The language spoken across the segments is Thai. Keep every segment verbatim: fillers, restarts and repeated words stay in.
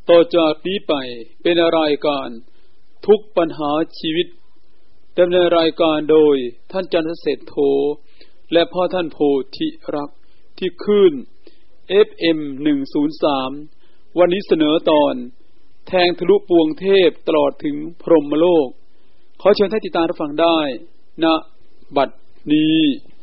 ต่อจากนี้ไปเป็นรายการทุกปัญหาชีวิตดำเนินรายการโดยท่านจันทเศรษฐโธและพ่อท่านโพธิรักที่คลื่น เอฟ เอ็ม หนึ่งศูนย์สาม วันนี้เสนอตอนแทงทะลุปวงเทพตลอดถึงพรหมโลกขอเชิญท่านติดตามรับฟังได้ณบัดนี้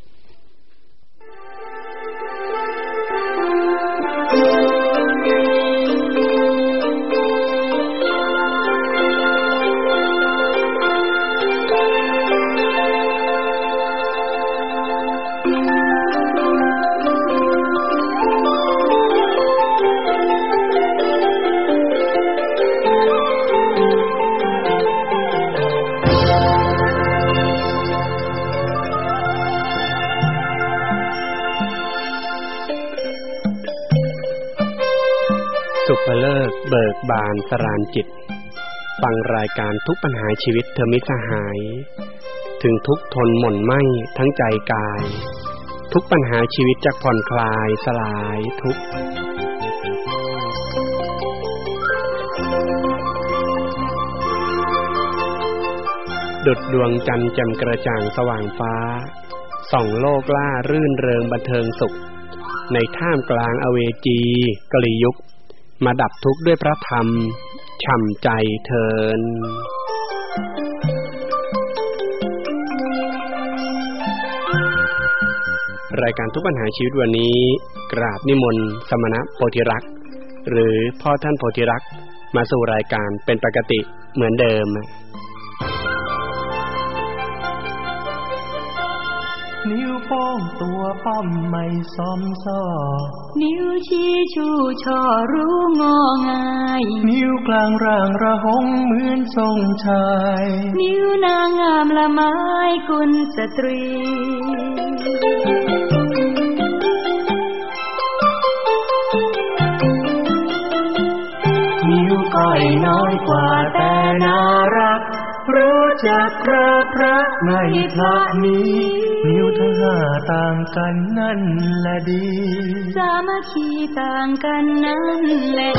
สุภเลิกเบิกบานสรานจิตฟังรายการทุกปัญหาชีวิตเธอมิสหายถึงทุกทนหม่นไหมทั้งใจกายทุกปัญหาชีวิตจักผ่อนคลายสลายทุกดุจดวงจันทร์แจ่มกระจ่างสว่างฟ้าส่องโลกล่ารื่นเริงบันเทิงสุขในท่ามกลางอเวจีกลียุคมาดับทุกข์ด้วยพระธรรมฉ่ำใจเถิดรายการทุกปัญหาชีวิตวันนี้กราบนิมนต์สมณะโพธิรักษ์หรือพ่อท่านโพธิรักษ์มาสู่รายการเป็นปกติเหมือนเดิมนิ้วโป้งตัวป้อมไม่ซ้อมซ้อนิ้วชี้ชูช่อรู้งอง่ายนิ้วกลางร่างระหงเหมือนทรงชายนิ้วนางงามละไม้กุลสตรีนิ้วก้อยน้อยกว่าแต่น่ารักรู้จักพระพระในทะนี้นิ้วทั้งห้าต่างกันนั่นแหละดีสามัคคีต่างกันนั่นแหละ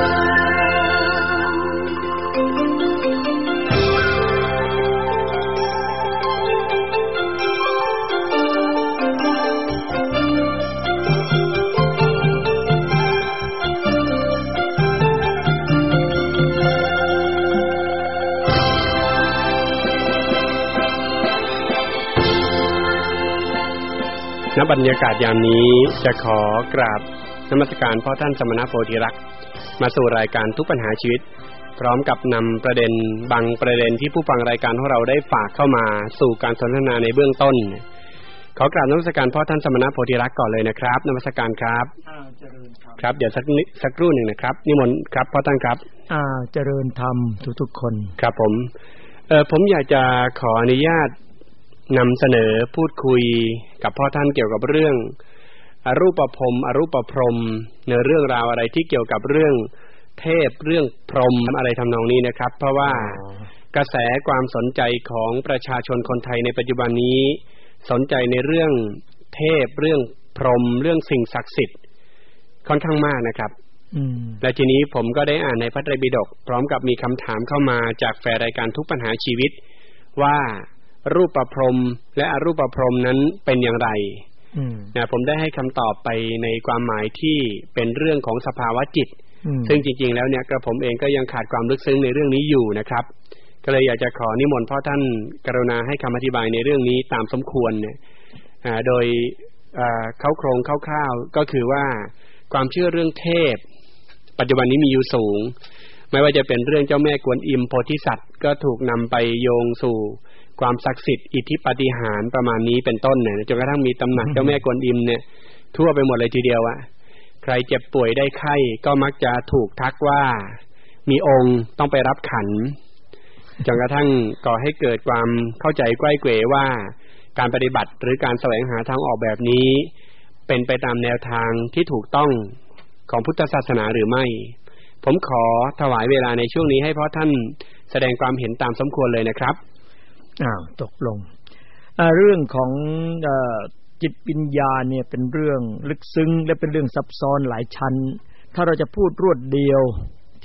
ณบรรยากาศยามนี้จะขอกราบนมัสการพ่อท่านสมณโพธิรักษ์มาสู่รายการทุกปัญหาชีวิตพร้อมกับนำประเด็นบางประเด็นที่ผู้ฟังรายการของเราได้ฝากเข้ามาสู่การสนทนาในเบื้องต้นขอกราบนมัสการพ่อท่านสมณโพธิรักษ์ก่อนเลยนะครับนมัสการครับครับเดี๋ยวสักสักครู่หนึ่งนะครับนิมนต์ครับพ่อท่านครับอ่าเจริญธรรมทุกๆคนครับผมเอ่อผมอยากจะขออนุญาตนำเสนอพูดคุยกับพ่อท่านเกี่ยวกับเรื่องอรูปพรหมอรูปพรหมในเรื่องราวอะไรที่เกี่ยวกับเรื่องเทพเรื่องพรหมอะไรทำนองนี้นะครับเพราะว่ากระแสความสนใจของประชาชนคนไทยในปัจจุบันนี้สนใจในเรื่องเทพเรื่องพรหมเรื่องสิ่งศักดิ์สิทธิ์ค่อนข้างมากนะครับและทีนี้ผมก็ได้อ่านในพระไตรปิฎกพร้อมกับมีคำถามเข้ามาจากแฟนรายการทุกปัญหาชีวิตว่ารูปพรหมและอรูปพรหมนั้นเป็นอย่างไรนะผมได้ให้คำตอบไปในความหมายที่เป็นเรื่องของสภาวะจิตซึ่งจริงๆแล้วเนี่ยกระผมเองก็ยังขาดความลึกซึ้งในเรื่องนี้อยู่นะครับก็เลยอยากจะขอนิมนต์พ่อท่านกรุณาให้คำอธิบายในเรื่องนี้ตามสมควรเนี่ยโดยเข้าโครงคร่าวๆก็คือว่าความเชื่อเรื่องเทพปัจจุบันนี้มีอยู่สูงไม่ว่าจะเป็นเรื่องเจ้าแม่กวนอิมโพธิสัตว์ก็ถูกนำไปโยงสู่ความศักดิ์สิทธิ์อิทธิปาฏิหาริย์ประมาณนี้เป็นต้นเนี่ยจนกระทั่งมีตำหนักเจ้าแม่กวนอิมเนี่ยทั่วไปหมดเลยทีเดียวอะใครเจ็บป่วยได้ไข้ก็มักจะถูกทักว่ามีองค์ต้องไปรับขันจนกระทั่งก่อให้เกิดความเข้าใจไกว้เกวว่าการปฏิบัติหรือการแสวงหาทางออกแบบนี้เป็นไปตามแนวทางที่ถูกต้องของพุทธศาสนาหรือไม่ผมขอถวายเวลาในช่วงนี้ให้พ่อท่านแสดงความเห็นตามสมควรเลยนะครับอ้าวตกลงอ่าเรื่องของเอ่อจิตวิญญาณเนี่ยเป็นเรื่องลึกซึ้งและเป็นเรื่องซับซ้อนหลายชั้นถ้าเราจะพูดรวดเดียวท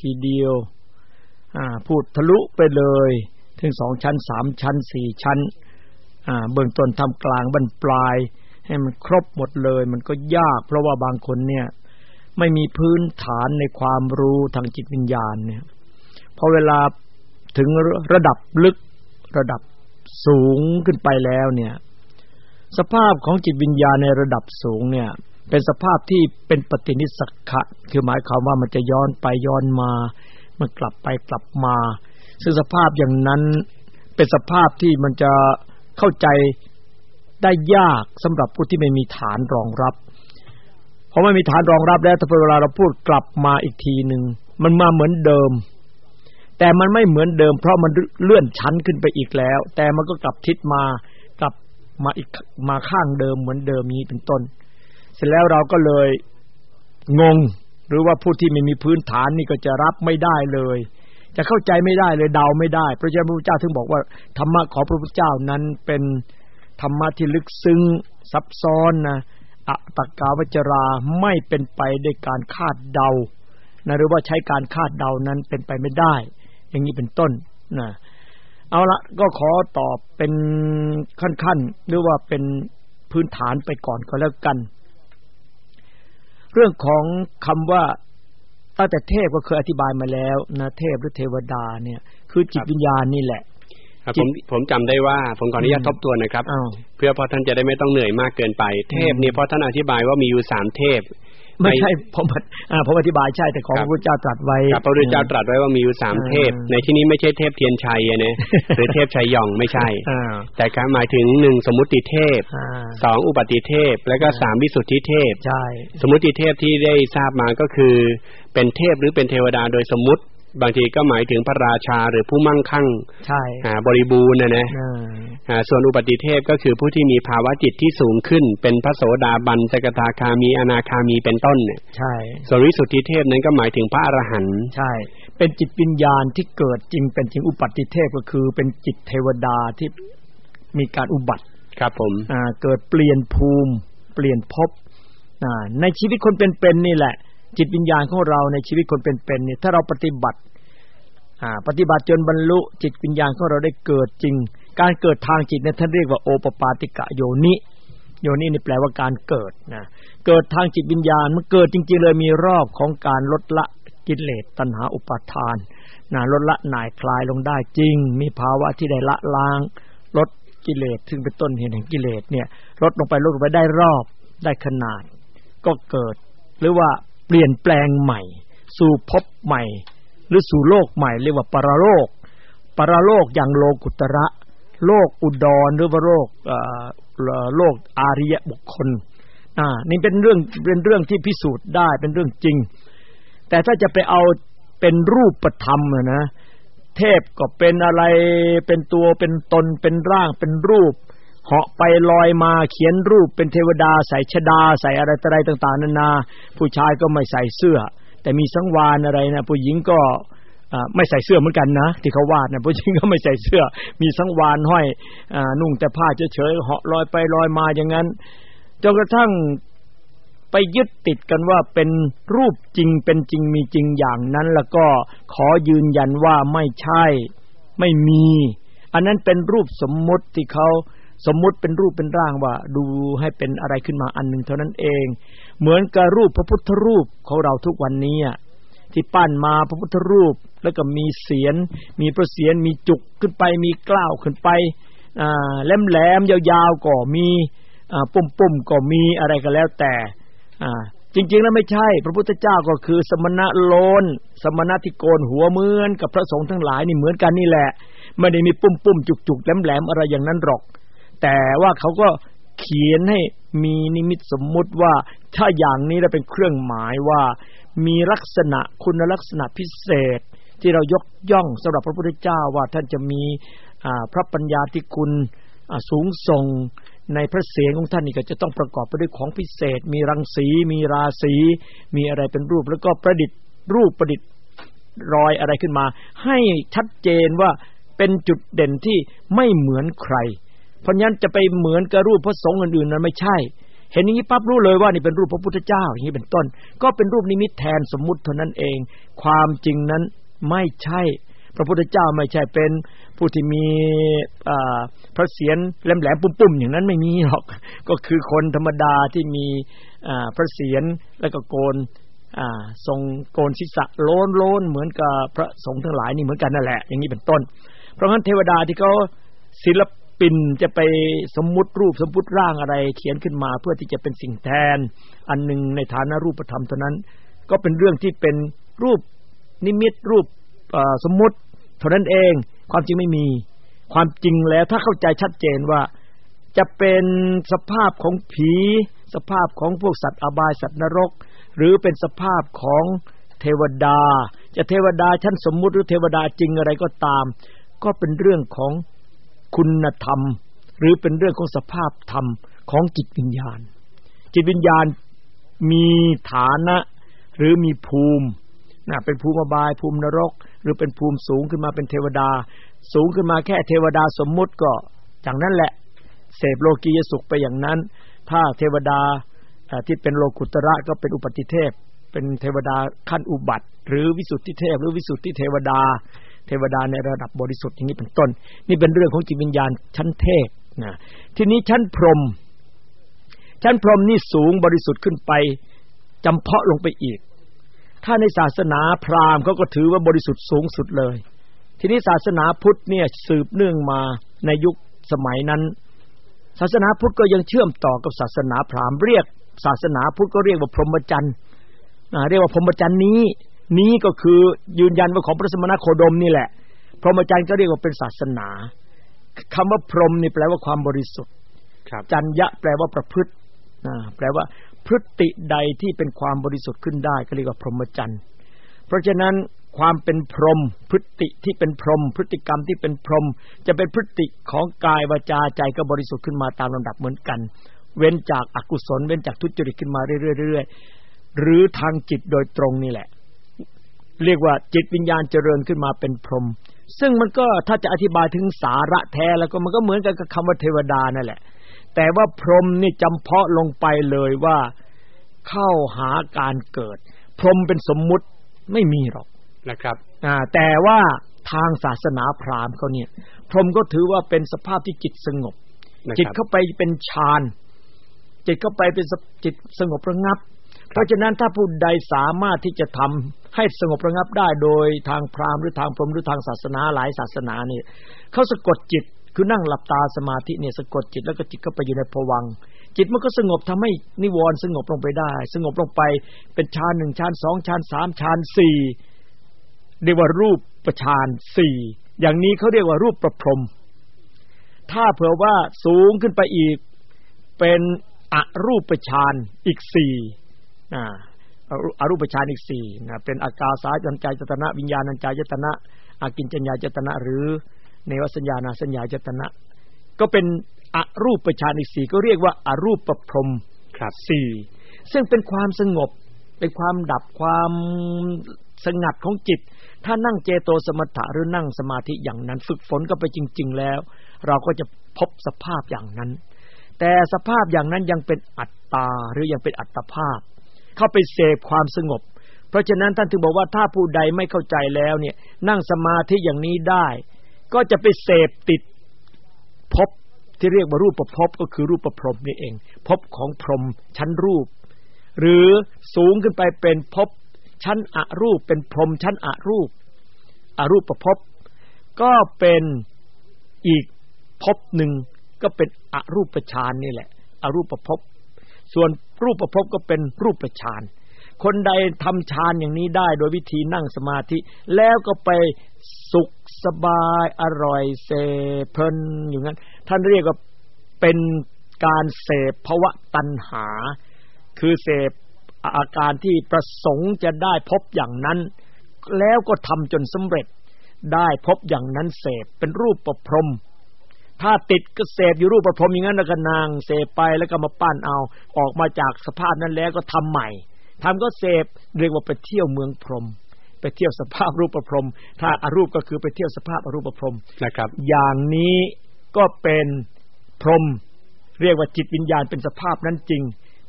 ทีเดียวอ่าพูดทะลุไปเลยถึงสองชั้นสามชั้นสี่ชั้นอ่าเบื้องต้นท่ามกลางบรรปลายให้มันครบหมดเลยมันก็ยากเพราะว่าบางคนเนี่ยไม่มีพื้นฐานในความรู้ทางจิตวิญญาณเนี่ยพอเวลาถึงระดับลึกระดับสูงขึ้นไปแล้วเนี่ยสภาพของจิตวิญญาณในระดับสูงเนี่ยเป็นสภาพที่เป็นปฏินิสสขะคือหมายความว่ามันจะย้อนไปย้อนมามันกลับไปกลับมาซึ่งสภาพอย่างนั้นเป็นสภาพที่มันจะเข้าใจได้ยากสำหรับผู้ที่ไม่มีฐานรองรับเพราะไม่มีฐานรองรับแล้วถ้าเวลาเราพูดกลับมาอีกทีนึงมันมาเหมือนเดิมแต่มันไม่เหมือนเดิมเพราะมันเลื่อนชั้นขึ้นไปอีกแล้วแต่มันก็กลับทิศมากลับมาอีกมาข้างเดิมเหมือนเดิมนี้เป็นต้นเสร็จแล้วเราก็เลยงงหรือว่าผู้ที่ไม่มีพื้นฐานนี่ก็จะรับไม่ได้เลยจะเข้าใจไม่ได้เลยเดาไม่ได้พระเจ้าพระพุทธเจ้าถึงบอกว่าธรรมะของพระพุทธเจ้านั้นเป็นธรรมะที่ลึกซึ้งซับซ้อนนะอตกาวจราไม่เป็นไปด้วยการคาดเดานะหรือว่าใช้การคาดเดานั้นเป็นไปไม่ได้อย่างนี้เป็นต้นนะเอาละก็ขอตอบเป็นขั้นๆหรือว่าเป็นพื้นฐานไปก่อนก็แล้วกันเรื่องของคำว่าตั้งแต่เทพก็เคยอธิบายมาแล้วนะเทพหรือเทวดาเนี่ยคือจิตวิญญาณนี่แหละผมผมจำได้ว่าผมขออนุญาตทบทวนนะครับเพื่อพอท่านจะได้ไม่ต้องเหนื่อยมากเกินไปเทพเนี่ยเพราะท่านอธิบายว่ามีอยู่สามเทพไม่ใช่ผมอ่าผมอธิบายใช่แต่ของพระพุทธเจ้าตรัสไว้พระพุทธเจ้าตรัสไว้ว่ามีอยู่สามเทพในที่นี้ไม่ใช่เทพเทียนชัยนะหรือเทพชัยยองไม่ใช่แต่การหมายถึงหนึ่งสมมุติเทพสองอุปติเทพแล้วก็สามวิสุทธิเทพใช่สมมุติเทพที่ได้ทราบมาก็คือเป็นเทพหรือเป็นเทวดาโดยสมมุติบางทีก็หมายถึงพระราชาหรือผู้มั่งคั่งใช่บริบูรณ์นะนะส่วนอุปติเทพก็คือผู้ที่มีภาวะจิตที่สูงขึ้นเป็นพระโสดาบันสกทาคามีอนาคามีเป็นต้นเนี่ยใช่ส่วนวิสุทธิเทพนั้นก็หมายถึงพระอรหันต์ใช่เป็นจิตวิญญาณที่เกิดจริงเป็นจริงอุปติเทพก็คือเป็นจิตเทวดาที่มีการอุบัติครับผมอ่าเกิดเปลี่ยนภูมิเปลี่ยนภพอ่าในชีวิตคนเป็นๆนี่แหละจิตวิญญาณของเราในชีวิตคนเป็นๆนี่ถ้าเราปฏิบัติอ่าปฏิบัติจนบรรลุจิตวิญญาณของเราได้เกิดจริงการเกิดทางจิตเนี่ยท่านเรียกว่าโอปปาติกะโยนิโยนินี่แปลว่าการเกิดนะเกิดทางจิตวิญญาณมันเกิดจริงๆเลยมีรอบของการลดละกิเลสตัณหาอุปาทานนะลดละหน่ายคลายลงได้จริงมีภาวะที่ได้ละล้างลดกิเลสซึ่งเป็นต้นเหตุแห่งกิเลสเนี่ยลดลงไปลดลงไปได้รอบได้ขนาดก็เกิดหรือว่าเปลี่ยนแปลงใหม่สู่ภพใหม่หรือสู่โลกใหม่เรียกว่าปรโลกปรโลกอย่างโลกุตระโลกอุดรหรือว่าโลกเอ่อโลกอาริยบุคคลอ่านี่เป็นเรื่องเป็นเรื่องที่พิสูจน์ได้เป็นเรื่องจริงแต่ถ้าจะไปเอาเป็นรูปธรรมนะเทพก็เป็นอะไรเป็นตัวเป็นตนเป็นร่างเป็นรูปเหาะไปลอยมาเขียนรูปเป็นเทวดาใส่ชฎาใส่อะไรต่ออะไรต่างๆนานาผู้ชายก็ไม่ใส่เสื้อแต่มีสังวาลอะไรนะผู้หญิงก็ไม่ใส่เสื้อเหมือนกันนะที่เขาวาดนะผู้หญิงก็ไม่ใส่เสื้อมีสังวาลห้อยนุ่งแต่ผ้าเฉยๆเหาะลอยไปลอยมาอย่างนั้นจนกระทั่งไปยึดติดกันว่าเป็นรูปจริงเป็นจริงมีจริงอย่างนั้นแล้วก็ขอยืนยันว่าไม่ใช่ไม่มีอันนั้นเป็นรูปสมมุติที่เขาสมมุติเป็นรูปเป็นร่างว่าดูให้เป็นอะไรขึ้นมาอันนึงเท่านั้นเองเหมือนกับรูปพระพุทธรูปของเราทุกวันนี้ที่ปั้นมาพระพุทธรูปแล้วก็มีเสียรมีพระเศียรมีจุกขึ้นไปมีกล้าวขึ้นไปอ่าแหลมๆยาวๆก็มีอ่าปุ่มๆก็มีอะไรก็แล้วแต่อ่าจริงๆแล้วไม่ใช่พระพุทธเจ้าก็คือสมณะโลนสมณะที่โกนหัวเหมือนกับพระสงฆ์ทั้งหลายนี่เหมือนกันนี่แหละไม่ได้มีปุ่มๆจุกๆแหลมๆอะไรอย่างนั้นหรอกแต่ว่าเขาก็เขียนให้มีนิมิตสมมุติว่าถ้าอย่างนี้แล้วเป็นเครื่องหมายว่ามีลักษณะคุณลักษณะพิเศษที่เรายกย่องสำหรับพระพุทธเจ้าว่าท่านจะมีพระปัญญาที่คุณสูงส่งในพระเศียรของท่านนี่ก็จะต้องประกอบไปด้วยของพิเศษมีรังสีมีราศีมีอะไรเป็นรูปแล้วก็ประดิษฐ์รูปประดิษฐ์รอยอะไรขึ้นมาให้ชัดเจนว่าเป็นจุดเด่นที่ไม่เหมือนใครเพราะงั้นจะไปเหมือนกับรูปพระสงฆ์อื่นๆนั้นไม่ใช่เห็นอย่างนี้ปั๊บรู้เลยว่านี่เป็นรูปพระพุทธเจ้าอย่างนี้เป็นต้นก็เป็นรูปนิมิตแทนสมมุติเท่านั้นเองความจริงนั้นไม่ใช่พระพุทธเจ้าไม่ใช่เป็นผู้ที่มีพระเศียรแหลมๆปุ่มๆอย่างนั้นไม่มีหรอกก็คือคนธรรมดาที่มีพระเศียรแล้วก็โกนทรงโกนศีรษะโล้นๆเหมือนกับพระสงฆ์ทั้งหลายนี่เหมือนกันนั่นแหละอย่างนี้เป็นต้นเพราะงั้นเทวดาที่เขาศิลปินจะไปสมมุติรูปสมมุติร่างอะไรเขียนขึ้นมาเพื่อที่จะเป็นสิ่งแทนอันนึงในฐานะรูปธรรมเท่านั้นก็เป็นเรื่องที่เป็นรูปนิมิตรูปสมมุติเท่านั้นเองความจริงไม่มีความจริงแล้วถ้าเข้าใจชัดเจนว่าจะเป็นสภาพของผีสภาพของพวกสัตว์อบายสัตว์นรกหรือเป็นสภาพของเทวดาจะเทวดาชั้นสมมุติหรือเทวดาจริงอะไรก็ตามก็เป็นเรื่องของคุณธรรมหรือเป็นเรื่องของสภาพธรรมของจิตวิญญาณจิตวิญญาณมีฐานะหรือมีภูมินะเป็นภูมิอบายภูมินรกหรือเป็นภูมิสูงขึ้นมาเป็นเทวดาสูงขึ้นมาแค่เทวดาสมมุติก็อย่างนั้นแหละเสพโลกียสุขไปอย่างนั้นถ้าเทวดาที่เป็นโลกุตระก็เป็นอุปติเทพเป็นเทวดาขั้นอุบัติหรือวิสุทธิเทพหรือวิสุทธิเทวดาเทวดาในระดับบริสุทธิ์อย่างนี้เป็นต้นนี่เป็นเรื่องของจิตวิญญาณชั้นเทพนะทีนี้ชั้นพรหมชั้นพรหมนี่สูงบริสุทธิ์ขึ้นไปจำเพาะลงไปอีกถ้าในศาสนาพราหมณ์เขาก็ถือว่าบริสุทธิ์สูงสุดเลยทีนี้ศาสนาพุทธเนี่ยสืบเนื่องมาในยุคสมัยนั้นศาสนาพุทธก็ยังเชื่อมต่อกับศาสนาพราหมณ์เรียกศาสนาพุทธก็เรียกว่าพรหมจรรย์เรียกว่าพรหมจรรย์นี้นี้ก็คือยืนยันว่าของพระสมณโคดมนี่แหละพรหมจรรย์ก็เรียกว่าเป็นศาสนาคำว่าพรหมนี่แปลว่าความบริสุทธิ์จรรยะแปลว่าประพฤติแปลว่าพฤติใดที่เป็นความบริสุทธิ์ขึ้นได้ก็เรียกว่าพรหมจรรย์เพราะฉะนั้นความเป็นพรหมพฤติที่เป็นพรหมพฤติกรรมที่เป็นพรหมจะเป็นพฤติของกายวาจาใจก็บริสุทธิ์ขึ้นมาตามลำดับเหมือนกันเว้นจากอกุศลเว้นจากทุจริตขึ้นมาเรื่อยๆหรือทางจิตโดยตรงนี่แหละเรียกว่าจิตวิญญาณเจริญขึ้นมาเป็นพรหมซึ่งมันก็ถ้าจะอธิบายถึงสาระแท้แล้วก็มันก็เหมือนกันกับคำว่าเทวดานั่นแหละแต่ว่าพรหมนี่จำเพาะลงไปเลยว่าเข้าหาการเกิดพรหมเป็นสมมุติไม่มีหรอกนะครับอ่าแต่ว่าทางศาสนาพราหมณ์เขาเนี่ยพรหมก็ถือว่าเป็นสภาพที่จิตสงบจิตเข้าไปเป็นฌานจิตเข้าไปเป็นจิตสงบระงับเพราะฉะนั้นถ้าผู้ใดสามารถที่จะทำให้สงบระงับได้โดยทางพราหมณ์หรือทางพรหมหรือทางศาสนาหลายศาสนาเนี่ยเขาสะกดจิตคือนั่งหลับตาสมาธิเนี่ยสะกดจิตแล้วก็จิตเข้าไปอยู่ในภวังค์จิตมันก็สงบทำให้นิวรณ์สงบลงไปได้สงบลงไปเป็นฌานหนึ่งฌานสองฌานสามฌานสี่เรียกว่ารูปฌานสี่อย่างนี้เขาเรียกว่ารูปประพรหมถ้าเผื่อว่าสูงขึ้นไปอีกเป็นอรูปฌานอีกสี่อ่าอรูปฌานอีกสี่นะเป็นอากาสาจัญจายตนะวิญญาณัญจายตนะอากิญจัญญายตนะหรือเนวสัญญานาสัญญายตนะก็เป็นอรูปฌานอีกสี่ก็เรียกว่าอรูปประพรหมครับสี่ซึ่งเป็นความสงบเป็นความดับความสงัดของจิตถ้านั่งเจโตสมถะหรือนั่งสมาธิอย่างนั้นฝึกฝนก็ไปจริงๆแล้วเราก็จะพบสภาพอย่างนั้นแต่สภาพอย่างนั้นยังเป็นอัตตาหรือยังเป็นอัตภาพเข้าไปเสพความสงบเพราะฉะนั้นท่านถึงบอกว่าถ้าผู้ใดไม่เข้าใจแล้วเนี่ยนั่งสมาธิอย่างนี้ได้ก็จะไปเสพติดภพที่เรียกว่ารูปภพก็คือรูปประพรหมนี่เองภพของพรหมชั้นรูปหรือสูงขึ้นไปเป็นภพชั้นอรูปเป็นพรหมชั้นอรูปอรูปภพก็เป็นอีกภพหนึ่งก็เป็นอรูปฌานนี่แหละอรูปภพส่วนรูปภพก็เป็นรูปฌานคนใดทำฌานอย่างนี้ได้โดยวิธีนั่งสมาธิแล้วก็ไปสุขสบายอร่อยเสพเพลินอย่างนั้นท่านเรียกว่าเป็นการเสพภวตัณหาคือเสพอาการที่ประสงค์จะได้พบอย่างนั้นแล้วก็ทำจนสำเร็จได้พบอย่างนั้นเสพเป็นรูปประพรหมถ้าติดก็เสพอยู่รูปประพรหมอย่างนั้นแล้วก็นางเสพไปแล้วก็มาปั้นเอาออกมาจากสภาพนั้นแล้วก็ทำใหม่ทำก็เสพเรียกว่าไปเที่ยวเมืองพรหมไปเที่ยวสภาพรูปประพรหมถ้าอรูปก็คือไปเที่ยวสภาพอรูปประพรหมนะครับอย่างนี้ก็เป็นพรหมเรียกว่าจิตวิญญาณเป็นสภาพนั้นจริง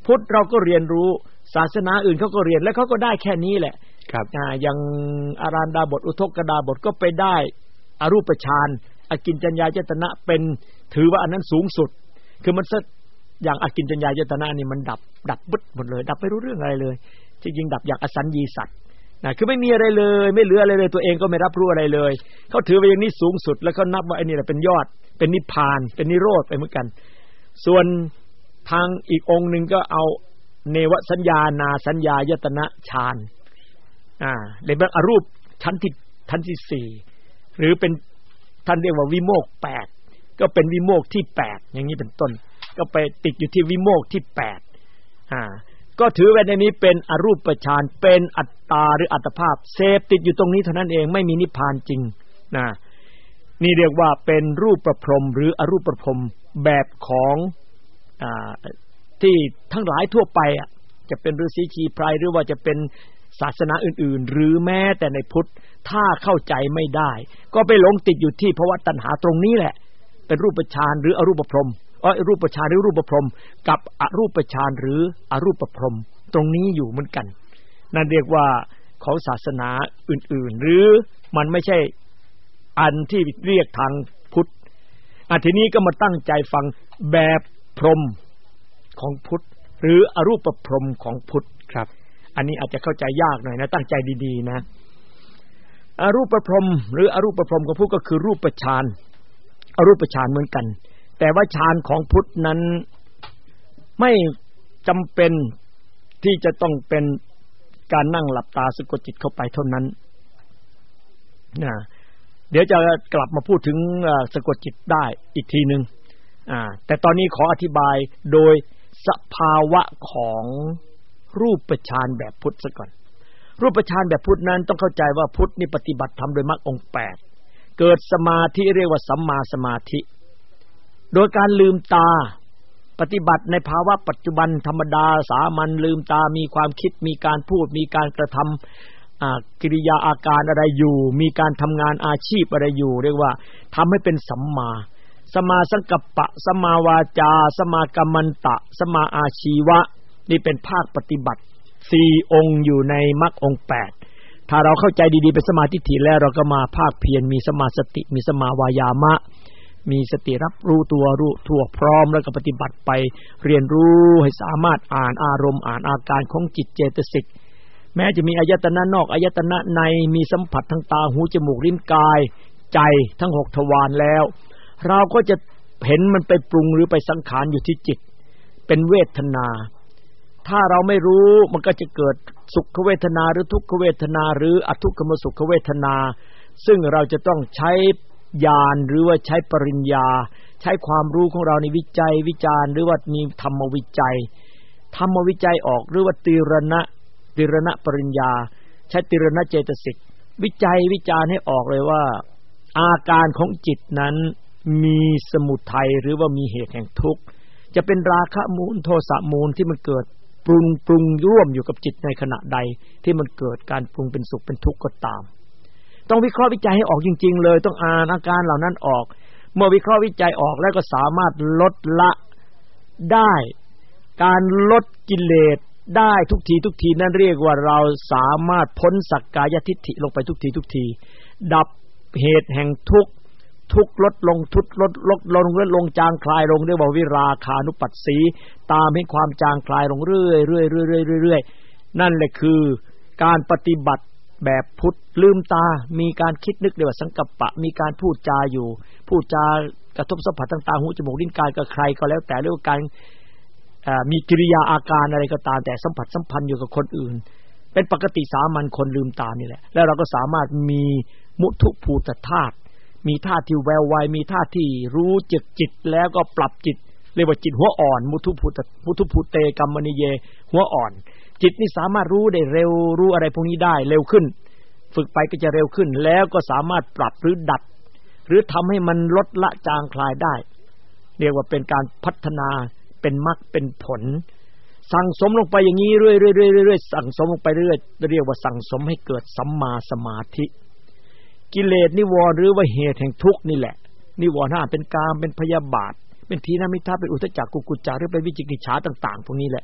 พุทธเราก็เรียนรู้ศาสนาอื่นเขาก็เรียนแล้วเขาก็ได้แค่นี้แหละครับอ่าอย่างอารันดาบทอุทกดาบทก็ไปได้อรูปฌานอกิญจัญญายตนะเป็นถือว่าอันนั้นสูงสุดคือมันอย่างอกิญจัญญายตนะนี่มันดับดับบึดหมดเลยดับไม่รู้เรื่องอะไรเลยจริงๆดับอย่างอสัญญีสัตว์นะคือไม่มีอะไรเลยไม่เหลืออะไรเลยตัวเองก็ไม่รับรู้อะไรเลยเขาถือว่าอย่างนี้สูงสุดแล้วเขานับว่าไอ้นี่แหละเป็นยอดเป็นนิพพานเป็นนิโรธไปเหมือนกันส่วนทางอีกองค์นึงก็เอาเนวสัญญานาสัญญายตนะฌานอ่าเรียกว่าอรูปชั้นที่ชั้นที่สี่หรือเป็นท่านเรียกว่าวิโมกข์แปดก็เป็นวิโมกข์ที่แปดอย่างนี้เป็นต้นก็ไปติดอยู่ที่วิโมกข์ที่แปดอ่าก็ถือว่าในนี้เป็นอรูปฌานเป็นอัตตาหรืออัตภาพเสพติดอยู่ตรงนี้เท่านั้นเองไม่มีนิพพานจริงนะนี่เรียกว่าเป็นรูปประพรหมหรืออรูปประพรหมแบบของอ่าที่ทั้งหลายทั่วไปอ่ะจะเป็นฤาษีชีไพรหรือว่าจะเป็นศาสนาอื่นๆหรือแม้แต่ในพุทธถ้าเข้าใจไม่ได้ก็ไปหลงติดอยู่ที่ภวตัณหาตรงนี้แหละเป็นรูปฌานหรืออรูปพรหมอ๋อรูปฌานหรือรูปพรหมกับอรูปฌานหรืออรูปพรหมตรงนี้อยู่เหมือนกันนั่นเรียกว่าของศาสนาอื่นๆหรือมันไม่ใช่อันที่เรียกทางพุทธอ่ะทีนี้ก็มาตั้งใจฟังแบบพรหมของพุทธหรืออรูปพรหมของพุทธครับอันนี้อาจจะเข้าใจยากหน่อยนะตั้งใจดีๆนะอรูปพรหมหรืออรูปพรหมของพุทธก็คือรูปฌานอรูปฌานเหมือนกันแต่ว่าฌานของพุทธนั้นไม่จำเป็นที่จะต้องเป็นการนั่งหลับตาสะกดจิตเข้าไปเท่านั้นนะเดี๋ยวจะกลับมาพูดถึงสะกดจิตได้อีกทีนึงอ่าแต่ตอนนี้ขออธิบายโดยสภาวะของรูปฌานแบบพุทธซะก่อนรูปฌานแบบพุทธนั้นต้องเข้าใจว่าพุทธนี่ปฏิบัติธรรมโดยมรรคองค์แปดเกิดสมาธิเรียกว่าสัมมาสมาธิโดยการลืมตาปฏิบัติในภาวะปัจจุบันธรรมดาสามัญลืมตามีความคิดมีการพูดมีการกระทำอ่ากิริยาอาการอะไรอยู่มีการทำงานอาชีพอะไรอยู่เรียกว่าทำให้เป็นสัมมาสมาสังกัปปะสมาวาจาสมากัมมันตะสมาอาชีวะนี่เป็นภาคปฏิบัติสี่องค์อยู่ในมรรคองค์แปดถ้าเราเข้าใจดีๆเป็นสมาธิถี่แล้วเราก็มาภาคเพียรมีสมาสติมีสมาวายามะมีสติรับรู้ตัวรู้ทั่วพร้อมแล้วก็ปฏิบัติไปเรียนรู้ให้สามารถอ่านอารมณ์อ่านอาการของจิตเจตสิกแม้จะมีอายตนะนอกอายตนะในมีสัมผัสทางตาหูจมูกลิ้นกายใจทั้งหกทวารแล้วเราก็จะเห็นมันไปปรุงหรือไปสังขารอยู่ที่จิตเป็นเวทนาถ้าเราไม่รู้มันก็จะเกิดสุขเวทนาหรือทุกขเวทนาหรืออทุกขมสุขเวทนาซึ่งเราจะต้องใช้ญาณหรือว่าใช้ปริญญาใช้ความรู้ของเราในวิจัยวิจารณ์หรือว่ามีธรรมวิจัยธรรมวิจัยออกหรือว่าติรณะติรณะปริญญาใช้ติรณะเจตสิกวิจัยวิจารณ์ให้ออกเลยว่าอาการของจิตนั้นมีสมุทัยหรือว่ามีเหตุแห่งทุกข์จะเป็นราคะมูลโทสะมูลที่มันเกิดปรุงปรุงร่วมอยู่กับจิตในขณะใดที่มันเกิดการปรุงเป็นสุขเป็นทุกข์ก็ตามต้องวิเคราะห์วิจัยให้ออกจริงๆเลยต้องอ่านอาการเหล่านั้นออกเมื่อวิเคราะห์วิจัยออกแล้วก็สามารถลดละได้การลดกิเลสได้ทุกทีทุกทีนั่นเรียกว่าเราสามารถพ้นสักกายทิฏฐิลงไปทุกทีทุกทีดับเหตุแห่งทุกข์ทุกข์ลดลงทุกข์ลดลดลงลดลงจางคลายลงเรียกว่าวิราคานุปัสสีตามให้ความจางคลายลงเรื่อยๆเรื่อยๆเรื่อยๆนั่นแหละคือการปฏิบัติแบบพุทธลืมตามีการคิดนึกเรียกว่าสังกัปปะมีการพูดจาอยู่พูดจากระทบสัมผัสต่างๆหูจมูกลิ้นกายกับใครก็แล้วแต่เรียกว่าการมีกิริยาอาการอะไรก็ตามแต่สัมผัสสัมพันธ์อยู่กับคนอื่นเป็นปกติสามัญคนลืมตานี่แหละแล้วเราก็สามารถมีมุทุภูตธาตุมีท่าที่แววไวมีท่าที่รู้จึกจิตแล้วก็ปรับจิตเรียกว่าจิตหัวอ่อนมุทุภูตมุทุภูเตกัมมณิเยหัวอ่อนจิตนี่สามารถรู้ได้เร็วรู้อะไรพวกนี้ได้เร็วขึ้นฝึกไปก็จะเร็วขึ้นแล้วก็สามารถปรับหรือดัดหรือทำให้มันลดละจางคลายได้เรียกว่าเป็นการพัฒนาเป็นมรรคเป็นผลสั่งสมลงไปอย่างนี้เรื่อยๆๆๆสั่งสมลงไปเรื่อยเรียกว่าสั่งสมให้เกิดสัมมาสมาธิกิเลสนิวรณ์หรือว่าเหตุแห่งทุกข์นี่แหละนิวรณ์ห้าเป็นกามเป็นพยาบาทเป็นทีนมิทธะเป็นอุทธัจจะกุกุจจะหรือเป็นวิจิกิจฉาต่างๆพวกนี้แหละ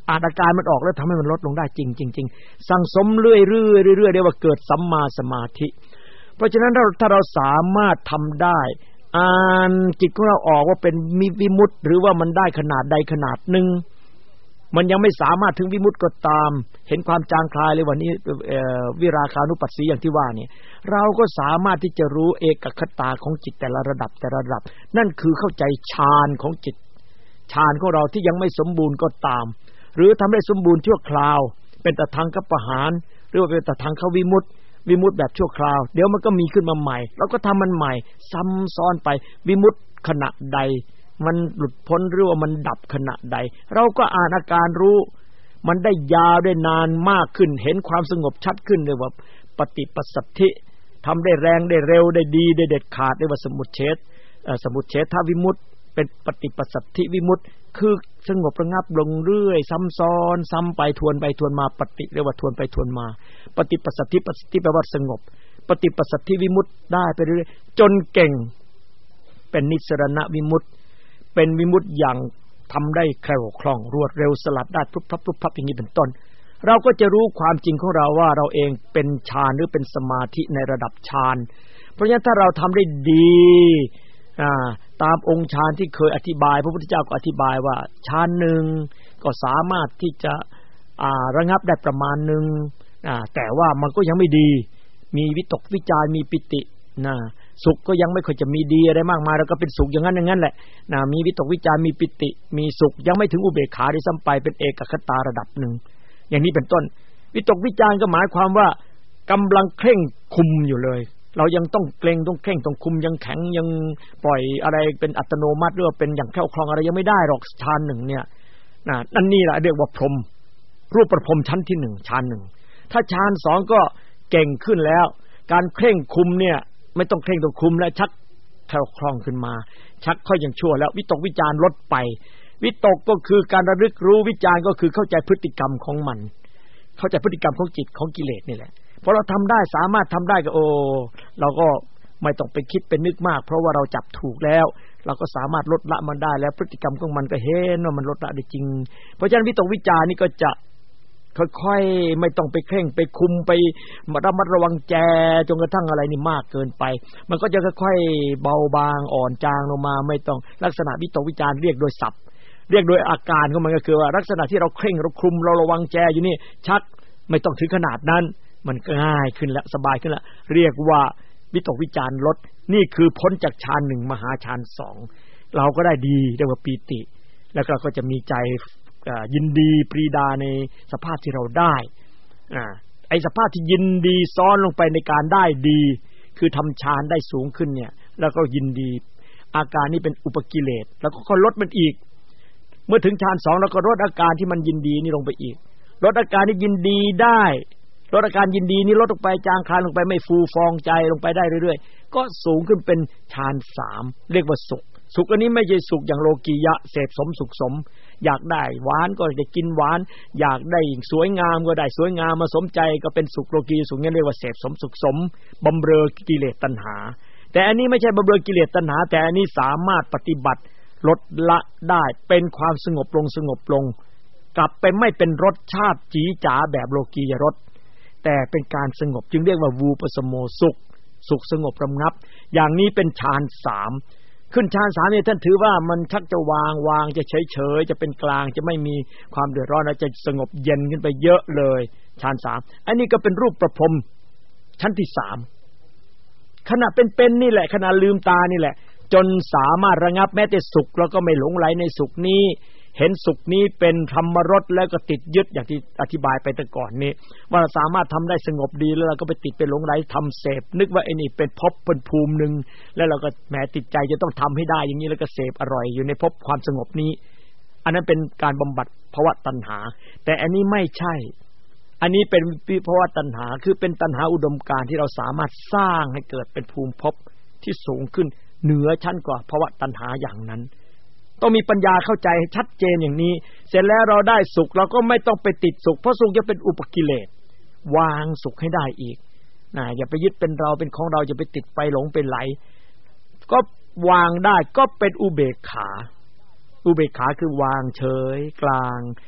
อ่านอาการมันออกแล้วทำให้มันลดลงได้จริงจริงๆสั่งสมเรื่อยๆเรื่อยๆเรียกว่าเกิดสัมมาสมาธิเพราะฉะนั้นถ้าเราสามารถทำได้อ่านจิตของเราออกว่าเป็นวิมุตติหรือว่ามันได้ขนาดใดขนาดหนึ่งมันยังไม่สามารถถึงวิมุตติก็ตามเห็นความจางคลายเลยวันนี้วิราคานุปัสสีอย่างที่ว่านี่เราก็สามารถที่จะรู้เอกคตาของจิตแต่ละระดับแต่ละระดับนั่นคือเข้าใจฌานของจิตฌานของเราที่ยังไม่สมบูรณ์ก็ตามหรือทำได้สมบูรณ์ชั่วคราวเป็นตทังคัปปหารหรือว่าเป็นตทังควิมุตติวิมุตติแบบชั่วคราวเดี๋ยวมันก็มีขึ้นมาใหม่แล้วก็ทำมันใหม่ซ้ำซ้อนไปวิมุตติขณะใดมันหลุดพ้นหรือว่ามันดับขณะใดเราก็อ่านอาการรู้มันได้ยาวได้นานมากขึ้นเห็นความสงบชัดขึ้นเลยว่าปฏิปัสสัทธิทำได้แรงได้เร็วได้ดีได้เด็ดขาดได้ว่าสมุจเฉทสมุจเฉทวิมุตติเป็นปฏิปัสสัทธิวิมุตติคือสงบระงับลงเรื่อยซ้ำซ้อนซ้ำไปทวนไปทวนมาปฏิเรียกว่าทวนไปทวนมาปฏิปัสสัทธิปัสสัทธิแปลว่าสงบปฏิปัสสัทธิวิมุตติได้ไปเรื่อยจนเก่งเป็นนิสรณวิมุตติเป็นวิมุตติอย่างทำได้แคล่วคล่องรวดเร็วสลัดได้พรุบพรับพรุบพรับอย่างนี้เป็นต้นเราก็จะรู้ความจริงของเราว่าเราเองเป็นฌานหรือเป็นสมาธิในระดับฌานเพราะฉะนั้นถ้าเราทำได้ดีอ่าตามองค์ฌานที่เคยอธิบายพระพุทธเจ้าก็อธิบายว่าฌานหนึ่งก็สามารถที่จะอ่าระงับได้ประมาณนึงอ่าแต่ว่ามันก็ยังไม่ดีมีวิตกวิจารมีปิตินะสุขก็ยังไม่ค่อยจะมีดีอะไรมากมายแล้วก็เป็นสุขอย่างนั้นอย่างนั้นแหละนะมีวิตกวิจารมีปิติมีสุขยังไม่ถึงอุเบกขาด้วยซ้ำไปเป็นเอกคตาระดับหนึ่งอย่างนี้เป็นต้นวิตกวิจารก็หมายความว่ากำลังเคร่งคุมอยู่เลยเรายังต้องเกรงต้องเคร่งต้องคุมยังแข็งยังปล่อยอะไรเป็นอัตโนมัติหรือว่าเป็นอย่างแคล่วคล่องอะไรยังไม่ได้หรอกฌานหนึ่งเนี่ยนะนั่นนี่แหละเรียกว่าพรหมรูปประพรหมชั้นที่หนึ่งฌานหนึ่งถ้าฌานสองก็เก่งขึ้นแล้วการเคร่งคุมเนี่ยไม่ต้องเคร่งต้องคุมแล้วชักแคล่วคล่องขึ้นมาชักค่อยยังชั่วแล้ววิตกวิจารลดไปวิตกก็คือการระลึกรู้วิจารก็คือเข้าใจพฤติกรรมของมันเข้าใจพฤติกรรมของจิตของกิเลสนี่แหละพอเราทำได้สามารถทำได้ก็โอ้เราก็ไม่ต้องไปคิดเป็นนึกมากเพราะว่าเราจับถูกแล้วเราก็สามารถลดละมันได้แล้วพฤติกรรมของมันก็เห็นว่ามันลดละได้จริงเพราะฉะนั้นวิตกวิจารนี่ก็จะค่อยๆไม่ต้องไปเคร่งไปคุมไประมัดระวังแจจนกระทั่งอะไรนี่มากเกินไปมันก็จะค่อยๆเบาบางอ่อนจางลงมาไม่ต้องลักษณะวิตกวิจารเรียกโดยศัพท์เรียกโดยอาการของมันก็คือว่าลักษณะที่เราเคร่งเราคุมเราระวังแจอยู่นี่ชักไม่ต้องถึงขนาดนั้นมันง่ายขึ้นแล้วสบายขึ้นแล้วเรียกว่าวิตกวิจารลดนี่คือพ้นจากฌานหนึ่งมหาฌานสองเราก็ได้ดีเรียกว่าปีติแล้วก็ก็จะมีใจยินดีปรีดาในสภาพที่เราได้อ่าไอ้สภาพที่ยินดีซ้อนลงไปในการได้ดีคือทำฌานได้สูงขึ้นเนี่ยแล้วก็ยินดีอาการนี้เป็นอุปกิเลสแล้วก็ลดมันอีกเมื่อถึงฌานสองแล้วก็ลดอาการที่มันยินดีนี่ลงไปอีกลดอาการที่ยินดีได้ลดอาการยินดีนี่ลดลงไปจางคลายลงไปไม่ฟูฟองใจลงไปได้เรื่อยๆก็สูงขึ้นเป็นฌานสามเรียกว่าสุขสุขอันนี้ไม่ใช่สุขอย่างโลกียะเสพสมสุขสมอยากได้หวานก็ได้กินหวานอยากได้สวยงามก็ได้สวยงามมาสมใจก็เป็นสุขโลกีสุขนี่เรียกว่าเสพสมสุขสมบำเรอกิเลสตัณหาแต่อันนี้ไม่ใช่บำเรอกิเลสตัณหาแต่อันนี้สามารถปฏิบัติลดละได้เป็นความสงบลงสงบลงกลับไปไม่เป็นรสชาติจี๋จ๋าแบบโลกียรสแต่เป็นการสงบจึงเรียกว่าวูปสโมสุขสุขสงบระงับอย่างนี้เป็นฌานสามขึ้นฌานสามเนี่ยท่านถือว่ามันชักจะวางวางจะเฉยๆจะเป็นกลางจะไม่มีความเดือดร้อนแล้วจะสงบเย็นขึ้นไปเยอะเลยฌานสามอันนี้ก็เป็นรูปประพรมชั้นที่สามขณะเป็นๆนี่แหละขณะลืมตานี่แหละจนสามารถระงับแม้แต่สุขแล้วก็ไม่หลงไหลในสุขนี้เห็นสุขนี้เป็นธรรมรสแล้วก็ติดยึดอย่างที่อธิบายไปแต่ก่อนนี้ว่าสามารถทำได้สงบดีแล้วเราก็ไปติดเป็นหลงไหลทำเสพนึกว่าไอ้นี่เป็นภพเป็นภูมินึงแล้วเราก็แหมติดใจจะต้องทำให้ได้อย่างนี้แล้วก็เสพอร่อยอยู่ในภพความสงบนี้อันนั้นเป็นการบำบัดภวตัณหาแต่อันนี้ไม่ใช่อันนี้เป็นวิภวตัณหาคือเป็นตัณหาอุดมการณ์ที่เราสามารถสร้างให้เกิดเป็นภูมิภพที่สูงขึ้นเหนือชั้นกว่าภวตัณหาอย่างนั้นต้องมีปัญญาเข้าใจชัดเจนอย่างนี้เสร็จแล้วเราได้สุขเราก็ไม่ต้องไปติดสุขเพราะสุขจะเป็นอุปกิเลสวางสุขให้ได้อีกนะอย่าไปยึดเป็นเราเป็นของเราจะไปติดไปหลงไปไหลก็วางได้ก็เป็นอุเบกขาอุเบกขาคือวางเฉยกลาง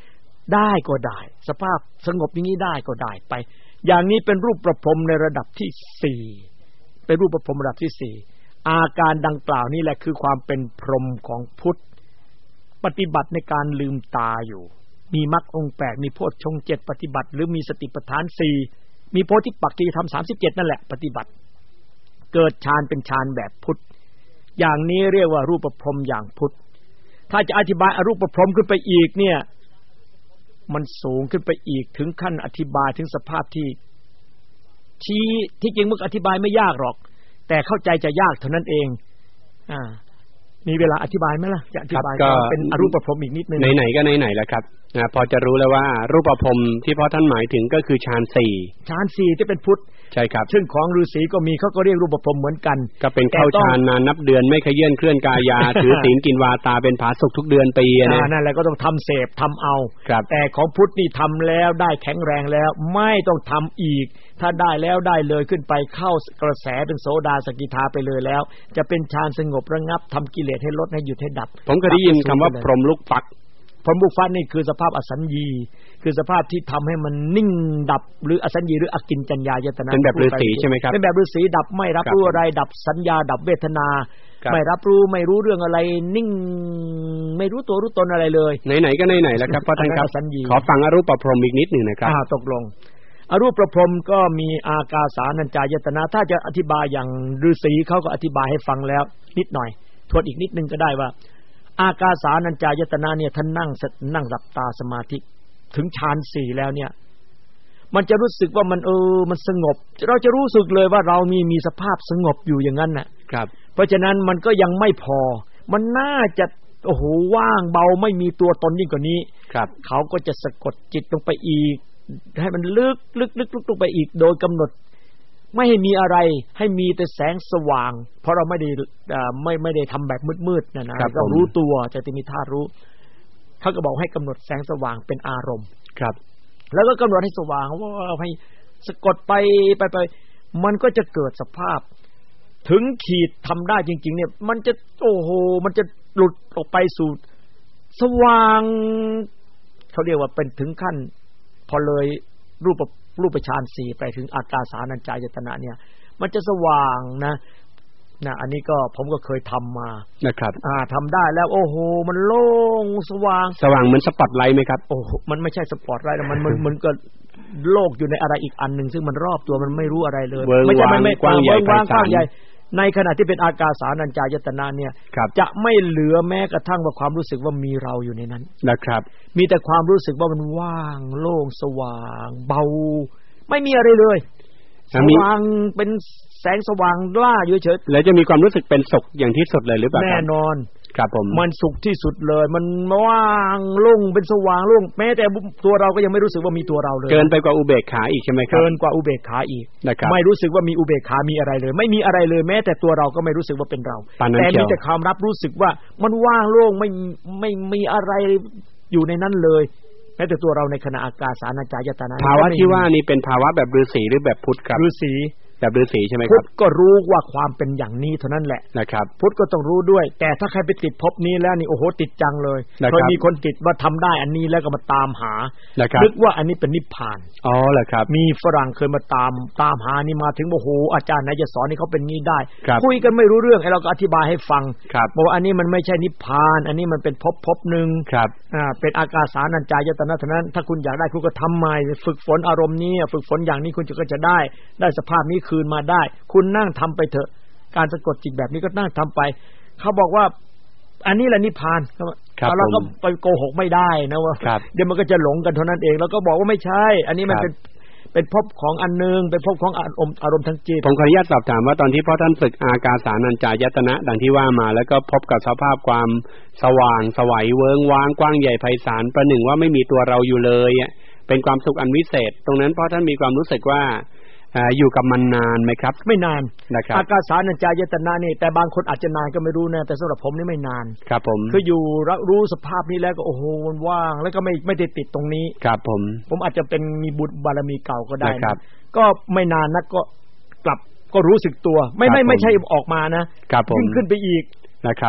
ได้ก็ได้สภาพสงบอย่างนี้ได้ก็ได้ไปอย่างนี้เป็นรูปประพรมในระดับที่สี่เป็นรูปประพรมระดับที่สี่อาการดังกล่าวนี่แหละคือความเป็นพรหมของพุทธปฏิบัติในการลืมตาอยู่มีมรรคองค์แปดมีโพชฌงค์เจ็ดปฏิบัติหรือมีสติปัฏฐานสี่มีโพธิปักขิยธรรมสามสิบเจ็ดนั่นแหละปฏิบัติเกิดฌานเป็นฌานแบบพุทธอย่างนี้เรียกว่ารูปประพรมอย่างพุทธถ้าจะอธิบายอรูปประพรมขึ้นไปอีกเนี่ยมันสูงขึ้นไปอีกถึงขั้นอธิบายถึงสภาพที่ชี้ที่จริงมันอธิบายไม่ยากหรอกแต่เข้าใจจะยากเท่านั้นเองอ่ามีเวลาอธิบายไหมล่ะจะอธิบายก็เป็นอรูปประพรมอีกนิดนึงไหนๆก็ไหนๆแล้วครับนะพอจะรู้แล้วว่ารูปประพรมที่พ่อท่านหมายถึงก็คือฌานสี่ฌานสี่ที่เป็นพุทธใช่ครับซึ่งของฤาษีก็มีเขาก็เรียกรูปประพรมเหมือนกันก็เป็นเข้าฌานนานนับเดือนไม่ขยื่นเคลื่อนกายาถือศีลกินวาตาเป็นผาสุกทุกเดือนปีนะนั่นแหละก็ต้องทำเสพทำเอาแต่ของพุทธนี่ทำแล้วได้แข็งแรงแล้วไม่ต้องทำอีกถ้าได้แล้วได้เลยขึ้นไปเข้ากระแสเป็นโสดาสกิทาไปเลยแล้วจะเป็นฌานสงบระงับทำกิเลสให้ลดให้หยุดให้ดับผมเคยได้ยินคำว่าพรหมลูกฟักพรหมลูกฟักนี่คือสภาพอสัญญีคือสภาพที่ทำให้มันนิ่งดับหรืออสัญญีหรืออกิญจัญญายตนะเป็นแบบฤาษีใช่ไหมครับเป็นแบบฤาษีดับไม่รับรู้อะไรดับสัญญาดับเวทนาไม่รับรู้ไม่รู้เรื่องอะไรนิ่งไม่รู้ตัวรู้ตนอะไรเลยไหนๆก็ไหนๆแล้วครับพ่อท่านครับขอฟังอรูปประพรมอีกนิดหนึ่งนะครับอ่าตกลงอรูปประพรมก็มีอากาสานัญจายตนะถ้าจะอธิบายอย่างฤาษีเขาก็อธิบายให้ฟังแล้วนิดหน่อยทวนอีกนิดนึงก็ได้ว่าอากาสานัญจายตนะเนี่ยท่านนั่งนั่งหลับตาสมาธิถึงฌานสี่แล้วเนี่ยมันจะรู้สึกว่ามันเออมันสงบเราจะรู้สึกเลยว่าเรามีมีสภาพสงบอยู่อย่างนั้นน่ะครับเพราะฉะนั้นมันก็ยังไม่พอมันน่าจะโอ้โหว่างเบาไม่มีตัวตนยิ่งกว่านี้ครับเขาก็จะสะกดจิตลงไปอีกให้มันลึกลึกลึกลึกลงไปอีกโดยกำหนดไม่ให้มีอะไรให้มีแต่แสงสว่างเพราะเราไม่ได้ไม่ไม่ได้ทำแบบมืดๆนะนะเรารู้ตัวจะต้องมีธาตุรู้เขาก็บอกให้กำหนดแสงสว่างเป็นอารมณ์ครับแล้วก็กำหนดให้สว่างว่าให้สะกดไปไปไปมันก็จะเกิดสภาพถึงขีดทำได้จริงๆเนี่ยมันจะโอ้โหมันจะหลุดออกไปสู่สว่างเขาเรียกว่าเป็นถึงขั้นพอเลยรูปรูปฌานสี่ไปถึงอากาสานัญจายตนะเนี่ยมันจะสว่างนะนะอันนี้ก็ผมก็เคยทำมานะครับอ่าทำได้แล้วโอ้โหมันโล่งสว่างสว่างเหมือนสปอตไลท์ไหมครับโอ้มันไม่ใช่สปอตไลท์มันมันมันก็โลกอยู่ในอะไรอีกอันนึงซึ่งมันรอบตัวมันไม่รู้อะไรเลยไม่ใช่ไม่กว้างใหญ่กว้างใหญ่ในขณะที่เป็นอากาสานัญจายตนะเนี่ยจะไม่เหลือแม้กระทั่งว่าความรู้สึกว่ามีเราอยู่ในนั้นนะครับมีแต่ความรู้สึกว่ามันว่างโล่งสว่างเบาไม่มีอะไรเลยสว่างเป็นแสงสว่างล่าอยู่เฉยแล้วจะมีความรู้สึกเป็นสุขอย่างที่สุดเลยหรือเปล่าแน่นอนครับผมมันสุขที่สุดเลยมันว่างโล่งเป็นสว่างโล่งแม้แต่ตัวเราก็ยังไม่รู้สึกว่ามีตัวเราเลยเกินไปกว่าอุเบกขาอีกใช่ไหมครับเกินกว่าอุเบกขาอีกไม่รู้สึกว่ามีอุเบกขามีอะไรเลยไม่มีอะไรเลยแม้แต่ตัวเราก็ไม่รู้สึกว่าเป็นเราแต่มีแต่ความรับรู้สึกว่ามันว่างโล่งไม่ไม่มีอะไรอยู่ในนั้นเลยแม้แต่ตัวเราในขณะอากาสานัญจายตนะภาวะที่ว่านี้เป็นภาวะแบบฤาษีหรือแบบพุทธครับฤาษีแบบฤาษีใช่ไหมครับพุทธก็รู้ว่าความเป็นอย่างนี้เท่านั้นแหละนะครับพุทธก็ต้องรู้ด้วยแต่ถ้าใครไปติดภพนี้แล้วนี่โอ้โหติดจังเลยเคยมีคนติดว่าทำได้อันนี้แล้วก็มาตามหานึกว่าอันนี้เป็นนิพพานอ๋อเหรอครับมีฝรั่งเคยมาตามตามหานี่มาถึงโอ้โหอาจารย์ไหนจะสอนให้เขาเป็นงี้ได้คุยกันไม่รู้เรื่องไอ้เราก็อธิบายให้ฟังบอกว่าอันนี้มันไม่ใช่นิพพานอันนี้มันเป็นภพภพนึงอ่าเป็นอากาสานัญจายตนะเท่านั้นถ้าคุณอยากได้คุณก็ทำใหม่ฝึกฝนอารมณ์นี้ฝึกฝนอย่างนี้คุณก็จะได้ได้สภาพนี้คืนมาได้คุณนั่งทำไปเถอะการสะกดจิตแบบนี้ก็นั่งทำไปเขาบอกว่าอันนี้แหละนิพพานเราก็ไปโกหกไม่ได้นะว่าเดี๋ยวมันก็จะหลงกันเท่านั้นเองแล้วก็บอกว่าไม่ใช่อันนี้มันเป็นเป็นภพของอันนึงเป็นภพของอารมณ์อารมณ์ทางจิตผมขออนุญาตสอบถามว่าตอนที่พ่อท่านฝึกอากาสานัญจายตนะดังที่ว่ามาแล้วก็พบกับสภาพความสว่างไสวเวิ้งว้างกว้างใหญ่ไพศาลประหนึ่งว่าไม่มีตัวเราอยู่เลยเป็นความสุขอันวิเศษตรงนั้นพ่อท่านมีความรู้สึกว่าอยู่กับมันนานไหมครับไม่นานนะครับอากาสานัญจายตนะนี่แต่บางคนอาจจะนานก็ไม่รู้นะแต่สำหรับผมนี่ไม่นานครับผมคืออยู่รู้สภาพนี้แล้วก็โอ้โหมันว่างแล้วก็ไม่ไม่ได้ติดตรงนี้ครับผมผมอาจจะเป็นมีบุญบารมีเก่าก็ได้นะครับก็ไม่นานนักก็กลับก็รู้สึกตัวไม่ไม่ไม่ใช่ออกมานะครับผมขึ้นขึ้นไปอีกนะครับ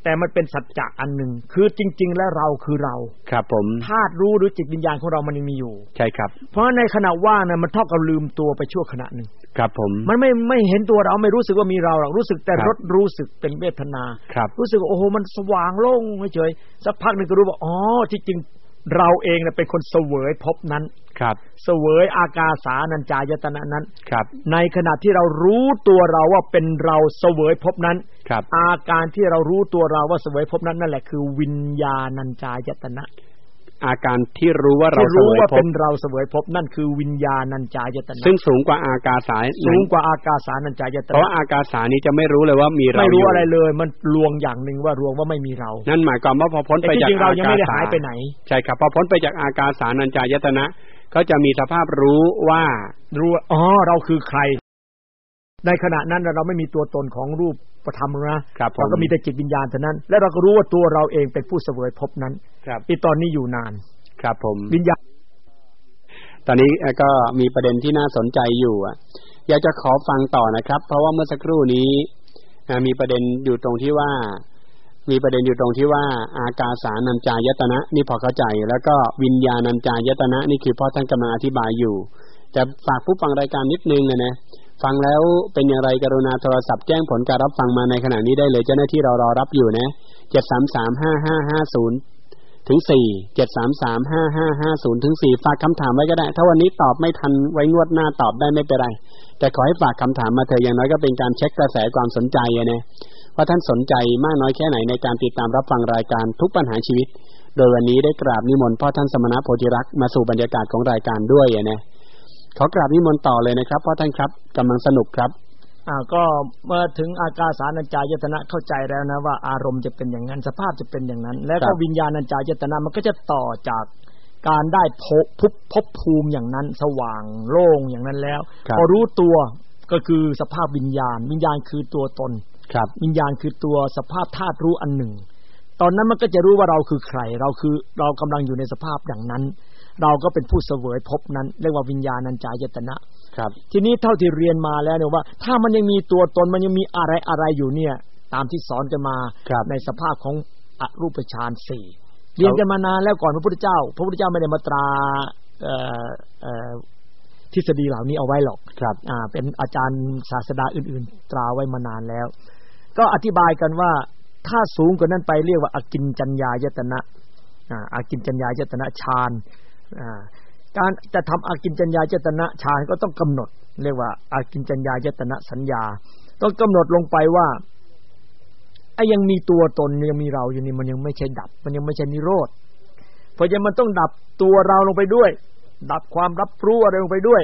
แต่มันเป็นสัจจะอันหนึ่งคือจริงๆแล้วเราคือเราครับผมธาตุรู้หรือจิตวิญญาณของเรามันยังมีอยู่ใช่ครับเพราะในขณะว่างนั้นมันเท่ากับลืมตัวไปชั่วขณะหนึ่งครับผมมันไม่ไม่เห็นตัวเราไม่รู้สึกว่ามีเราหรอกรู้สึกแต่รสรู้สึกเป็นเวทนารู้สึกว่าโอ้โหมันสว่างโล่งเฉยๆสักพักนึงก็รู้ว่าอ๋อที่จริงเราเองน่ะเป็นคนเสวยภพนั้นครับเสวยอากาสานัญจายตนะนั้นครับในขณะที่เรารู้ตัวเราว่าเป็นเราเสวยภพนั้นครับอาการที่เรารู้ตัวเราว่าเสวยภพนั้นนั่นแหละคือวิญญาณัญจายตนะอาการที่รู้ว่าเราเสวยภพเป็นเราเสวยภพนั่นคือวิญญาณัญจายตนะซึ่งสูงกว่าอากาสาสูงกว่าอากาสานัญจายตนะเพราะอากาสานี้จะไม่รู้เลยว่ามีเราไม่รู้อะไรเลยมันลวงอย่างนึงว่ารวงว่าไม่มีเรานั่นหมายความว่าพอพ้นไปจากอากาสาไปไหนใช่ครับพอพ้นไปจากอากาสานัญจายตนะก็จะมีสภาพรู้ว่ารู้อ๋อเราคือใครในขณะนั้นเราไม่มีตัวตนของรูปประธรรมนะเราก็มีแต่จิตวิญญาณเท่านั้นและเราก็รู้ว่าตัวเราเองเป็นผู้เสวยภพนั้นอีตอนนี้อยู่นานครับผมวิญญาณตอนนี้ก็มีประเด็นที่น่าสนใจอยู่อ่ะอยากจะขอฟังต่อนะครับเพราะว่าเมื่อสักครู่นี้มีประเด็นอยู่ตรงที่ว่ามีประเด็นอยู่ตรงที่ว่าอากาสานัญจายตนะนี่พอเข้าใจแล้วก็วิญญาณัญจายตนะนี่คือพ่อท่านกำลังอธิบายอยู่แต่ฝากผู้ฟังรายการนิดนึงนะนะฟังแล้วเป็นอย่างไรกรุณาโทรศัพท์แจ้งผลการรับฟังมาในขณะนี้ได้เลยเจ้าหน้าที่เรารอรับอยู่นะเจ็ด สาม สาม ห้า ห้า ห้า ศูนย์ถึงสี่ เจ็ด สาม สาม ห้า ห้า ห้า ศูนย์ถึงสี่ฝากคำถามไว้ก็ได้ถ้าวันนี้ตอบไม่ทันไว้งวดหน้าตอบได้ไม่เป็นไรแต่ขอให้ฝากคำถามมาเถอะอย่างน้อยก็เป็นการเช็คกระแสความสนใจนะว่าท่านสนใจมากน้อยแค่ไหนในการติดตามรับฟังรายการทุกปัญหาชีวิตโดยวันนี้ได้กราบนิมนต์พ่อท่านสมณโพธิรักษ์มาสู่บรรยากาศของรายการด้วยนะขอกราบนิมนต์ต่อเลยนะครับพ่อท่านครับกำลังสนุกครับอ่าก็เมื่อถึงอากาสานัญจายตนะเข้าใจแล้วนะว่าอารมณ์จะเป็นอย่างนั้นสภาพจะเป็นอย่างนั้นแล้วก็วิญญาณัญจายตนะมันก็จะต่อจากการได้พบภพภพภูมิอย่างนั้นสว่างโล่งอย่างนั้นแล้วพอรู้ตัวก็คือสภาพวิญญาณวิญญาณคือตัวตนวิญญาณคือตัวสภาพธาตุรู้อันหนึ่งตอนนั้นมันก็จะรู้ว่าเราคือใครเราคือเรากำลังอยู่ในสภาพอย่างนั้นเราก็เป็นผู้เสวยภพนั้นเรียกว่าวิญญาณัญจายตนะครับทีนี้เท่าที่เรียนมาแล้วเนี่ยว่าถ้ามันยังมีตัวตนมันยังมีอะไรอะไรอยู่เนี่ยตามที่สอนกันมาในสภาพของอรูปฌานสี่เรียนกันมานานแล้วก่อนพระพุทธเจ้าพระพุทธเจ้าไม่ได้มาตราเอ่อเอ่อทฤษฎีเหล่านี้เอาไว้หรอกครับอ่าเป็นอาจารย์ศาสดาอื่นๆตราไว้มานานแล้วก็อธิบายกันว่าถ้าสูงกว่านั้นไปเรียกว่าอกิญจัญญายตนะอ่าอกิญจัญญายตนะฌานอ่าการจะทำอากิญจัญญายตนะฌานก็ต้องกำหนดเรียกว่าอากิญจัญญายตนะสัญญาต้องกำหนดลงไปว่าไอ้ยังมีตัวตนยังมีเราอยู่นี่มันยังไม่ใช่ดับมันยังไม่ใช่นิโรธเพราะฉะนั้นมันต้องดับตัวเราลงไปด้วยดับความรับรู้อะไรลงไปด้วย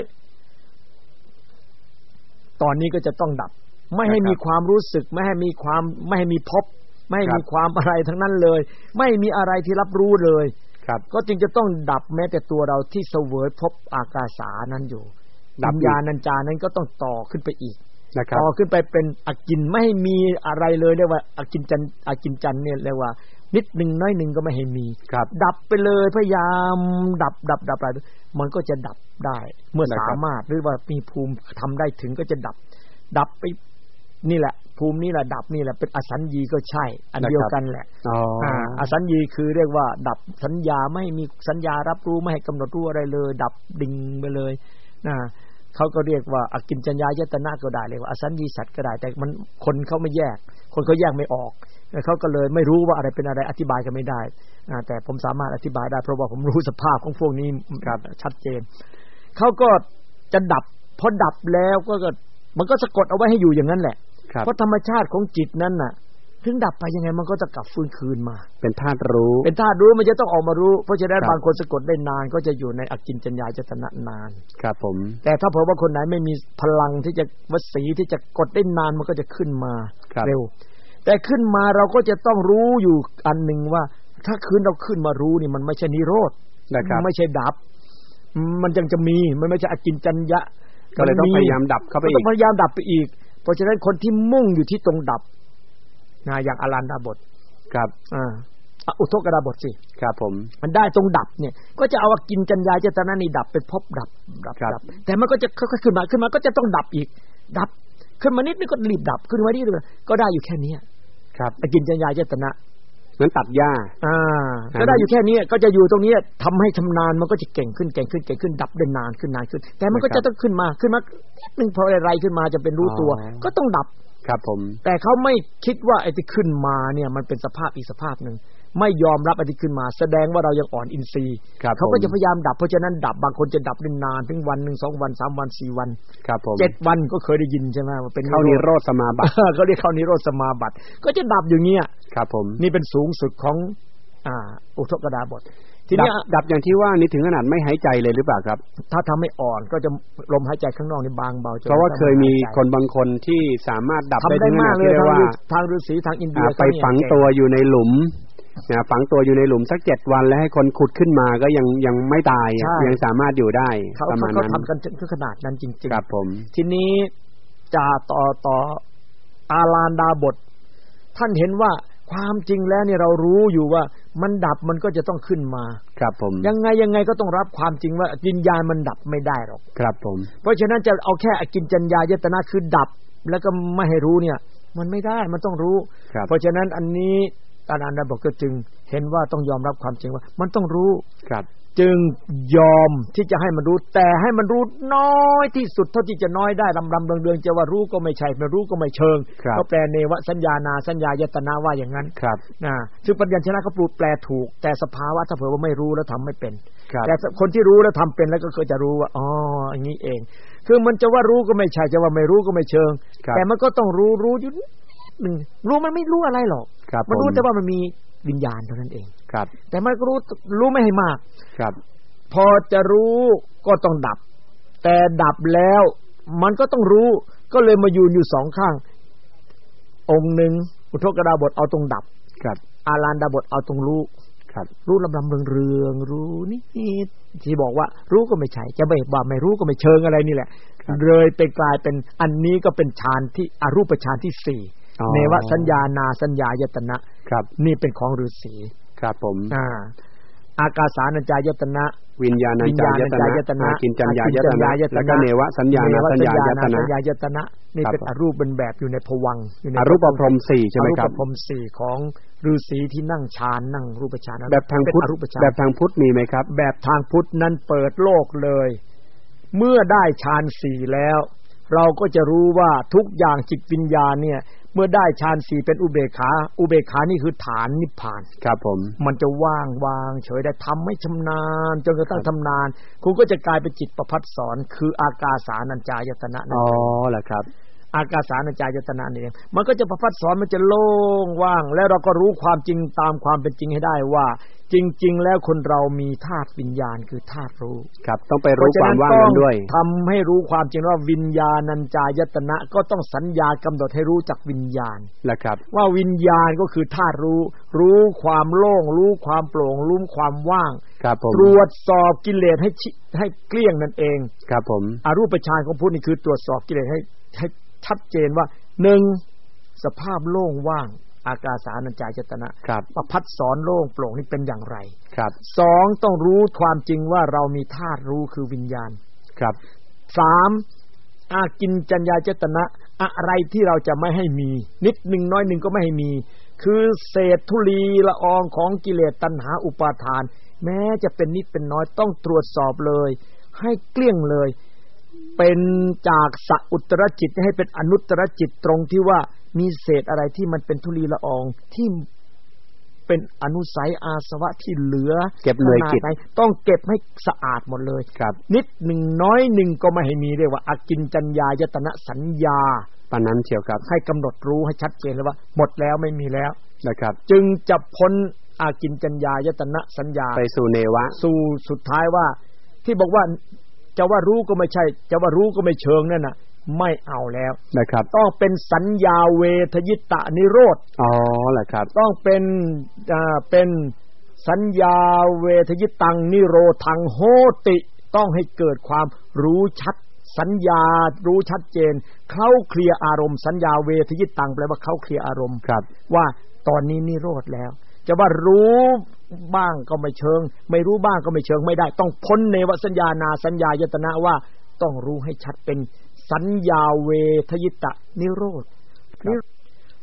ตอนนี้ก็จะต้องดับไม่ให้มีความรู้สึกไม่ให้มีความไม่ให้มีภพไม่ให้มีความอะไรทั้งนั้นเลยไม่มีอะไรที่รับรู้เลยก็จึงจะต้องดับแม้แต่ตัวเราที่เสวยภพอากาสานั้นอยู่วิญญาณัญจานั้นก็ต้องต่อขึ้นไปอีกต่อขึ้นไปเป็นอกินไม่ให้มีอะไรเลยเรียกว่าอกินจันอกินจันเนี่ยเรียกว่านิดนึงน้อยนึงก็ไม่ให้มีดับไปเลยพยายามดับดับดับไปมันก็จะดับได้เมื่อสามารถหรือว่ามีภูมิทำได้ถึงก็จะดับดับไปนี่แหละภูมินี่แหละดับนี่แหละเป็นอสัญญีก็ใช่อันเดียวกันแหละอ๋ออสัญญีคือเรียกว่าดับสัญญาไม่มีสัญญารับรู้ไม่ให้กำหนดรู้อะไรเลยดับดิ่งไปเลยนะเขาก็เรียกว่าอกิญจัญญายตนะก็ได้เรียกว่าอสัญญีสัตว์ก็ได้แต่มันคนเขาไม่แยกคนเขาแยกไม่ออกเขาก็เลยไม่รู้ว่าอะไรเป็นอะไรอธิบายกันไม่ได้แต่ผมสามารถอธิบายได้เพราะว่าผมรู้สภาพของพวกนี้ชัดเจนเขาก็จะดับพอดับแล้วก็มันก็สะกดเอาไว้ให้อยู่อย่างนั้นแหละเพราะธรรมชาติของจิตนั้นน่ะถึงดับไปยังไงมันก็จะกลับฟื้นคืนมาเป็นธาตุรู้เป็นธาตุรู้มันจะต้องออกมารู้เพราะฉะนั้นบางคนสะกดได้นานก็จะอยู่ในอกิญจัญญายตนะนานครับผมแต่ถ้าเผื่อว่าคนไหนไม่มีพลังที่จะวสีที่จะกดได้นานมันก็จะขึ้นมาเร็วแต่ขึ้นมาเราก็จะต้องรู้อยู่อันนึงว่าถ้าคืนเราขึ้นมารู้นี่มันไม่ใช่นิโรธนะครับไม่ใช่ดับมันยังจะมีมันไม่ใช่อกิญจัญญะก็เลยต้องพยายามดับเข้าไปอีกต้องพยายามดับไปอีกเพราะฉะนั้นคนที่มุ่งอยู่ที่ตรงดับนะอย่างอรันดาบทครับอ่าอุทกดาบทสิครับผมมันได้ตรงดับเนี่ยก็จะเอากินจัญญายตนะนี่ดับเป็นภพดับดับดับแต่มันก็จะค่อยๆขึ้นมาขึ้นมาก็จะต้องดับอีกดับขึ้นมานิดนึงก็รีบดับขึ้นมานิดนึงก็ได้อยู่แค่นี้ครับอกินจัญญายตนะนั้นตัดหญ้าอ่าก็ได้อยู่แค่นี้ก็จะอยู่ตรงนี้ทำให้ชำนาญมันก็จะเก่งขึ้นเก่งขึ้นเก่งขึ้นดับได้นานขึ้นนานขึ้นแต่มันก็จะต้องขึ้นมาขึ้นมานึงพออะไรขึ้นมาจะเป็นรู้ตัวก็ต้องดับครับผมแต่เขาไม่คิดว่าไอ้ที่ขึ้นมาเนี่ยมันเป็นสภาพอีกสภาพนึงไม่ยอมรับไอ้ที่ขึ้นมาแสดงว่าเรายังอ่อนอินทรีย์เขาก็จะพยายามดับเพราะฉะนั้นดับบางคนจะดับได้นานถึงวันนึงสองวันสามวันสี่วันครับผมเจ็ดวันก็เคยได้ยินใช่มั้ยว่าเป็นเข้านิโรธสมาบัติเขาเรียกเข้านิโรธสมาบัติก็จะดับอย่างเงี้ยครับผมนี่เป็นสูงสุดของอ่าอุทกดาบททีนี้ดับอย่างที่ว่านี่ถึงขนาดไม่หายใจเลยหรือเปล่าครับถ้าทำให้อ่อนก็จะลมหายใจข้างนอกนี่บางเบาเพราะว่าเคยมีคนบางคนที่สามารถดับได้ถึงขนาดที่ว่าทางฤาษีทางอินเดียไปฝังตัวอยู่ในหลุมนะฝังตัวอยู่ในหลุมสักเจ็ดวันแล้วให้คนขุดขึ้นมาก็ยังยังไม่ตายยังสามารถอยู่ได้ประมาณนั้นเขาทำกันถึงขนาดนั้นจริงๆครับผมทีนี้จะต่อต่ออาลานดาบทท่านเห็นว่าความจริงแล้วเนี่ยเรารู้อยู่ว่ามันดับมันก็จะต้องขึ้นมาครับผมยังไงยังไงก็ต้องรับความจริงว่าวิญญาณมันดับไม่ได้หรอกครับผมเพราะฉะนั้นจะเอาแค่อกินจัญญายตนะคือดับแล้วก็ไม่ให้รู้เนี่ยมันไม่ได้มันต้องรู้เพราะฉะนั้นอันนี้อาจารย์ได้บอกก็จึงเห็นว่าต้องยอมรับความจริงว่ามันต้องรู้ครับจึงยอมที่จะให้มันรู้แต่ให้มันรู้น้อยที่สุดเท่าที่จะน้อยได้ลำลำเดืองๆจะว่ารู้ก็ไม่ใช่ไม่รู้ก็ไม่เชิงเขาแปลเนวสัญญานาสัญญายตนะว่าอย่างนั้นนะซึ่งปัญญาชนะเขาแปลถูกแต่สภาวะถ้าเผื่อว่าไม่รู้แล้วทำไม่เป็นแต่คนที่รู้แล้วทำเป็นแล้วก็เคยจะรู้ว่าอ๋ออย่างนี้เองคือมันจะว่ารู้ก็ไม่ใช่จะว่าไม่รู้ก็ไม่เชิงแต่มันก็ต้องรู้รู้อยู่นึงรู้มันไม่รู้อะไรหรอกมันรู้แต่ว่ามันมีวิญญาณเท่านั้นเองครับแต่มันก็รู้รู้ไม่ให้มากครับพอจะรู้ก็ต้องดับแต่ดับแล้วมันก็ต้องรู้ก็เลยมายืนอยู่สองข้างองค์หนึ่งอุทกดาบทเอาตรงดับครับอาลานดาบทเอาตรงรู้ครับรู้ลำลำเรืองเรืองรู้นิดที่บอกว่ารู้ก็ไม่ใช่จะไม่ว่าไม่รู้ก็ไม่เชิงอะไรนี่แหละเลยไปกลายเป็นอันนี้ก็เป็นฌานที่อรูปฌานที่สี่เนวสัญญานาสัญญายตนะครับนี่เป็นของฤาษีครับผมอ่าอากาสานัญจายตนะวิญญาณัญจายตนะกินจัญญายตนะแล้วก็เนวสัญญานาสัญญายตนะสัญญายตนะนี่เป็นอรูปเป็นแบบอยู่ในภวังค์อยู่ในอรูปพรหมสี่ใช่ไหมครับอรูปพรหมสี่ของฤาษีที่นั่งฌานนั่งรูปฌานแบบทางพุทธแบบทางพุทธมีไหมครับแบบทางพุทธนั้นเปิดโลกเลยเมื่อได้ฌานสี่แล้วเราก็จะรู้ว่าทุกอย่างจิตวิญญาณเนี่ยเมื่อได้ฌานสี่เป็นอุเบกขาอุเบกขานี่คือฐานนิพพานครับผมมันจะว่างวางเฉยได้ทำไม่ชำนาญจนกระทั่งทำนานคุณก็จะกลายเป็นจิตประภัสสรคืออากาสานัญจายตนะนั่นอ๋อเหรอครับอากาสานัญจายตนะนี่เองมันก็จะประภัสสรมันจะโล่งว่างแล้วเราก็รู้ความจริงตามความเป็นจริงให้ได้ว่าจริงๆแล้วคนเรามีธาตุวิญญาณคือธาตุรู้ครับต้องไปรู้ความว่างนั้นด้วยทำให้รู้ความจริงว่าวิญญาณัญจายตนะก็ต้องสัญญากำหนดให้รู้จักวิญญาณแหละครับว่าวิญญาณก็คือธาตุรู้รู้ความโล่งรู้ความโปร่งรู้ความว่างครับผมตรวจสอบกิเลสให้ให้เกลี้ยงนั่นเองครับผมอรูปฌานของพุทธนี่คือตรวจสอบกิเลสให้ให้ชัดเจนว่าหนึ่งสภาพโล่งว่างอากาสานัญจายตนะประภัสสรโล่งโปร่งนี่เป็นอย่างไรครับสองต้องรู้ความจริงว่าเรามีธาตุรู้คือวิญญาณครับสามอากินจัญญายตนะอะไรที่เราจะไม่ให้มีนิดนึงน้อยนึงก็ไม่ให้มีคือเศษธุลีละอองของกิเลสตัณหาอุปาทานแม้จะเป็นนิดเป็นน้อยต้องตรวจสอบเลยให้เกลี้ยงเลยเป็นจากสัอุตตรจิตให้เป็นอนุตตรจิตตรงที่ว่ามีเศษอะไรที่มันเป็นธุลีละอองที่เป็นอนุสัยอาสวะที่เหลือเก็บเลยกิจต้องเก็บให้สะอาดหมดเลยนิดหนึ่งน้อยหนึ่งก็ไม่ให้มีเรียกว่าอากินจัญญายตนะสัญญาปานนั้นเชียวครับให้กำหนดรู้ให้ชัดเจนเลยว่าหมดแล้วไม่มีแล้วนะครับจึงจะพ้นอากินจัญญายตนะสัญญาไปสู่เนวะสู่สุดท้ายว่าที่บอกว่าจะว่ารู้ก็ไม่ใช่จะว่ารู้ก็ไม่เชิงนั่นน่ะไม่เอาแล้วนะครับต้องเป็นสัญญาเวทยิตะนิโรธอ๋อแหละครับต้องเป็นอ่าเป็นสัญญาเวทยิตังนิโรธังโหติต้องให้เกิดความรู้ชัดสัญญารู้ชัดเจนเข้าเคลียร์อารมณ์สัญญาเวทยิตังแปลว่าเข้าเคลียร์อารมณ์ว่าตอนนี้นิโรธแล้วจะว่ารู้บ้างก็ไม่เชิงไม่รู้บ้างก็ไม่เชิงไม่ได้ต้องพ้นเนวสัญญานาสัญญายตนะว่าต้องรู้ให้ชัดเป็นสัญญาเวทยิตะนิโรธ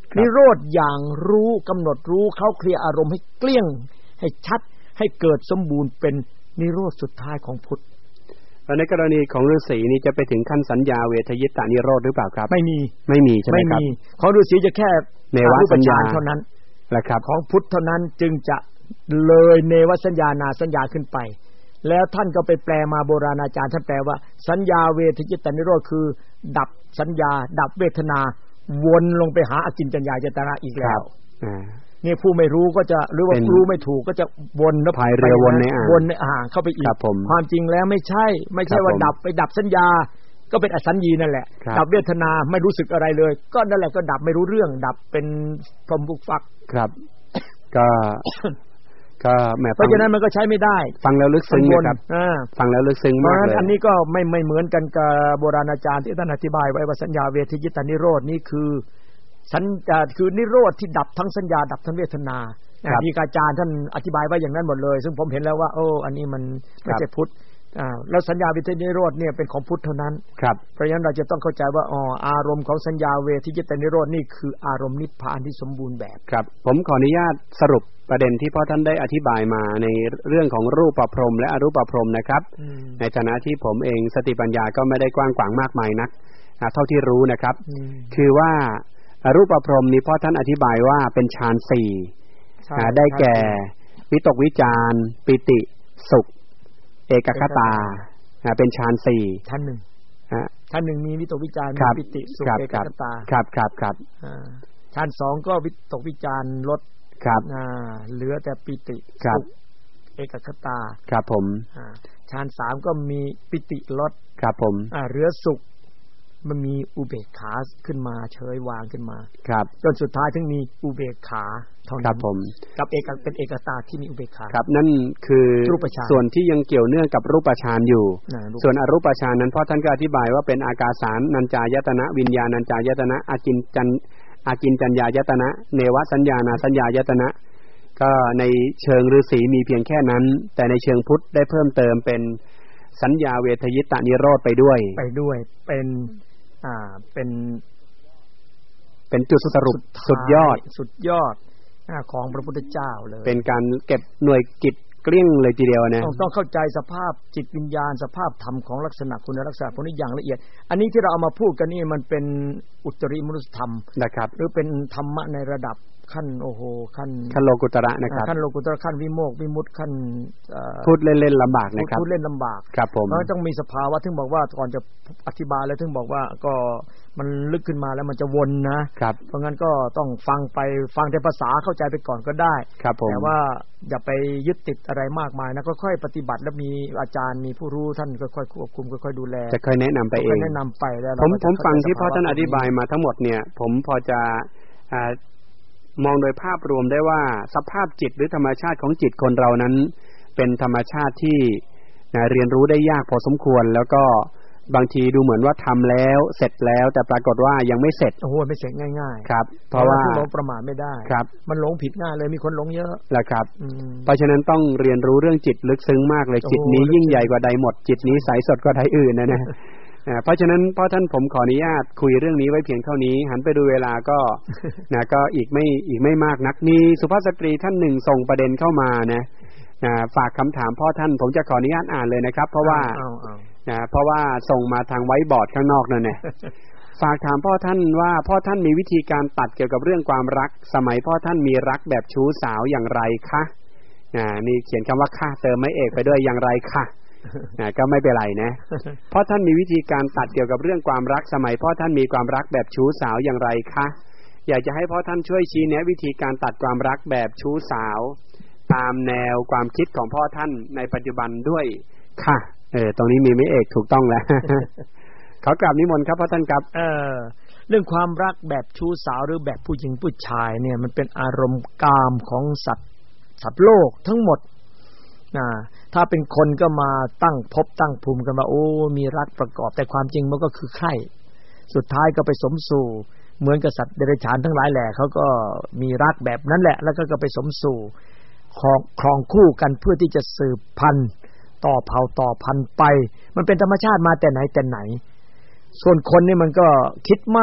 นิโรธอย่างรู้กำหนดรู้เข้าเคลียร์อารมณ์ให้เกลี้ยงให้ชัดให้เกิดสมบูรณ์เป็นนิโรธสุดท้ายของพุทธในกรณีของฤาษีนี่จะไปถึงขั้นสัญญาเวทยิตานิโรธหรือเปล่าครับไม่มีไม่มีใช่ไหมครับไม่มีของฤาษีจะแค่เนวสัญญาเท่านั้นแหละครับของพุทธเท่านั้นจึงจะเลยเนวสัญญานาสัญญาขึ้นไปแล้วท่านก็ไปแปลมาโบราณอาจารย์ท่านแปลว่าสัญญาเวทยิตานิโรธคือดับสัญญาดับเวทนาวนลงไปหาอกินจัญญายตนะอีกแล้วนี่ผู้ไม่รู้ก็จะหรือว่ารู้ไม่ถูกก็จะวนแล้วพายเรือวนในอ่างวนในอ่างเข้าไปอีกความจริงแล้วไม่ใช่ไม่ใช่ว่าดับไปดับสัญญาก็เป็นอสัญญีนั่นแหละดับเวทนาไม่รู้สึกอะไรเลยก็นั่นแหละก็ดับไม่รู้เรื่องดับเป็นพรหมบุกฟักครับก็ก็แม้เพราะฉะนั้นมันก็ใช้ไม่ได้ฟังแล้วลึกซึ้งนะครับฟังแล้วลึกซึ้งมากเลยอันนี้ก็ไม่ไม่เหมือนกันกับโบราณอาจารย์ที่ท่านอธิบายไว้ว่าสัญญาเวทยิตานิโรธนี่คือสัญญาคือนิโรธที่ดับทั้งสัญญาดับทั้งเวทนามีอาจารย์ท่านอธิบายไว้อย่างนั้นหมดเลยซึ่งผมเห็นแล้วว่าโอ้อันนี้มันไม่ใช่พุทธอ่าแล้วสัญญาเวทนิโรธเนี่ยเป็นของพุทธเท่านั้นครับเพราะฉะนั้นเราจะต้องเข้าใจว่าอ๋ออารมณ์ของสัญญาเวทยิตานิโรธนี่คืออารมณ์นิพพานที่สมบูรณ์แบบครับผมขออนุญาตสรุปประเด็นที่พ่อท่านได้อธิบายมาในเรื่องของรูปพรหมและอรูปพรหมนะครับในฐานะที่ผมเองสติปัญญาก็ไม่ได้กว้างขวางมากมายนักเท่าที่รู้นะครับคือว่าอรูปพรหมนี้พ่อท่านอธิบายว่าเป็นฌานสี่ได้แก่วิตกวิจารปิติสุขเอกคตาเป็นฌานสี่ท่านหนึ่งท่านหนึ่งมีวิตกวิจารมีปิติสุขเอกคตาครับครับครับฌานสองก็วิตกวิจารลดครับเหลือแต่ปิติสุขเอกคตาครับผมฌานสามก็มีปิติลดครับผมเหลือสุขมันมีอุเบกขาขึ้นมาเฉยวางขึ้นมาครับจนสุดท้ายถึงมีอุเบกขาเท่านั้นครับผมกับเอกเป็นเอกตาที่มีอุเบกขาครับนั่นคือส่วนที่ยังเกี่ยวเนื่องกับรูปฌานอยู่ส่วนอรูปฌานนั้นพ่อท่านก็อธิบายว่าเป็นอากาสานัญจายตนะวิญญาณัญจายตนะอากินจันอากินจัญญายตนะเนวสัญญานาสัญญายตนะก็ในเชิงฤาษีมีเพียงแค่นั้นแต่ในเชิงพุทธได้เพิ่มเติมเป็นสัญญาเวทยิตานิโรธไปด้วยไปด้วยเป็นอ่าเป็นเป็นจุดสรุปสุดยอดสุดยอดของพระพุทธเจ้าเลยเป็นการเก็บหน่วยกิจเกลี้ยงเลยทีเดียวนะต้องเข้าใจสภาพจิตวิญญาณสภาพธรรมของลักษณะคุณลักษณะพวกนี้อย่างละเอียดอันนี้ที่เราเอามาพูดกันนี่มันเป็นอุตริมนุสธรรมนะครับหรือเป็นธรรมะในระดับขั้นโอ้โหขั้นขั้นโลกุตระนะครับขั้นโลกุตระขั้นวิโมกข์วิมุตติขั้นพูดเล่นๆลำบากนะครับพูดเล่นลำบากครับผมมันต้องมีสภาวะถึงบอกว่าก่อนจะอธิบายแล้วถึงบอกว่าก็มันลึกขึ้นมาแล้วมันจะวนนะครับเพราะงั้นก็ต้องฟังไปฟังแต่ภาษาเข้าใจไปก่อนก็ได้แต่ว่าอย่าไปยึดติดอะไรมากมายนะค่อยๆปฏิบัติแล้วมีอาจารย์มีผู้รู้ท่านค่อยๆควบคุมค่อยๆดูแลจะค่อยแนะนำไปเองแนะนำไปแล้วผมผมฟังที่พ่อท่านอธิบายมาทั้งหมดเนี่ยผมพอจะมองโดยภาพรวมได้ว่าสภาพจิตหรือธรรมชาติของจิตคนเรานั้นเป็นธรรมชาติที่เรียนรู้ได้ยากพอสมควรแล้วก็บางทีดูเหมือนว่าทำแล้วเสร็จแล้วแต่ปรากฏว่ายังไม่เสร็จโอ้โหไม่เสร็จง่ายๆครับเพราะว่าเราประมาทไม่ได้ครับมันหลงผิดง่ายเลยมีคนหลงเยอะแหละครับเพราะฉะนั้นต้องเรียนรู้เรื่องจิตลึกซึ้งมากเลยจิตนี้ยิ่งใหญ่กว่าใดหมดจิตนี้ใสสดกว่าใดอื่นนะนะเพราะฉะนั้นพ่อท่านผมขออนุญาตคุยเรื่องนี้ไว้เพียงเท่านี้หันไปดูเวลาก็นะก็อีกไม่อีกไม่มากนักมีสุภาพสตรีท่านหนึ่งส่งประเด็นเข้ามานะนะฝากคำถามพ่อท่านผมจะขออนุญาตอ่านเลยนะครับเพราะว่านะเพราะว่าส่งมาทางไว้บอร์ดข้างนอกนั่นแหละฝากถามพ่อท่านว่าพ่อท่านมีวิธีการตัดเกี่ยวกับเรื่องความรักสมัยพ่อท่านมีรักแบบชู้สาวอย่างไรคะนะนี่เขียนคำว่าค่ะเติมไม่เอกไปด้วยอย่างไรค่ะนะก็ไม่เป็นไรนะพ่อท่านมีวิธีการตัดเกี่ยวกับเรื่องความรักสมัยพ่อท่านมีความรักแบบชู้สาวอย่างไรคะอยากจะให้พ่อท่านช่วยชี้แนะวิธีการตัดความรักแบบชู้สาวตามแนวความคิดของพ่อท่านในปัจจุบันด้วยค่ะเออตรงนี้มีไม่เอกถูกต้องแล้วขอกราบนิมนต์ครับพ่อท่านครับเออเรื่องความรักแบบชู้สาวหรือแบบผู้หญิงผู้ชายเนี่ยมันเป็นอารมณ์กามของสัตว์สัตว์โลกทั้งหมดนะถ้าเป็นคนก็มาตั้งภพตั้งภูมิกันว่าโอ้มีรักประกอบแต่ความจริงมันก็คือใคร่สุดท้ายก็ไปสมสู่เหมือนกับสัตว์เดรัจฉานทั้งหลายแหละเขาก็มีรักแบบนั้นแหละแล้วก็ก็ไปสมสู่ครองครองคู่กันเพื่อที่จะสืบพันธุ์ต่อเผ่าต่อพันธุ์ไปมันเป็นธรรมชาติมาแต่ไหนแต่ไหนส่วนคนนี่มันก็คิดมาก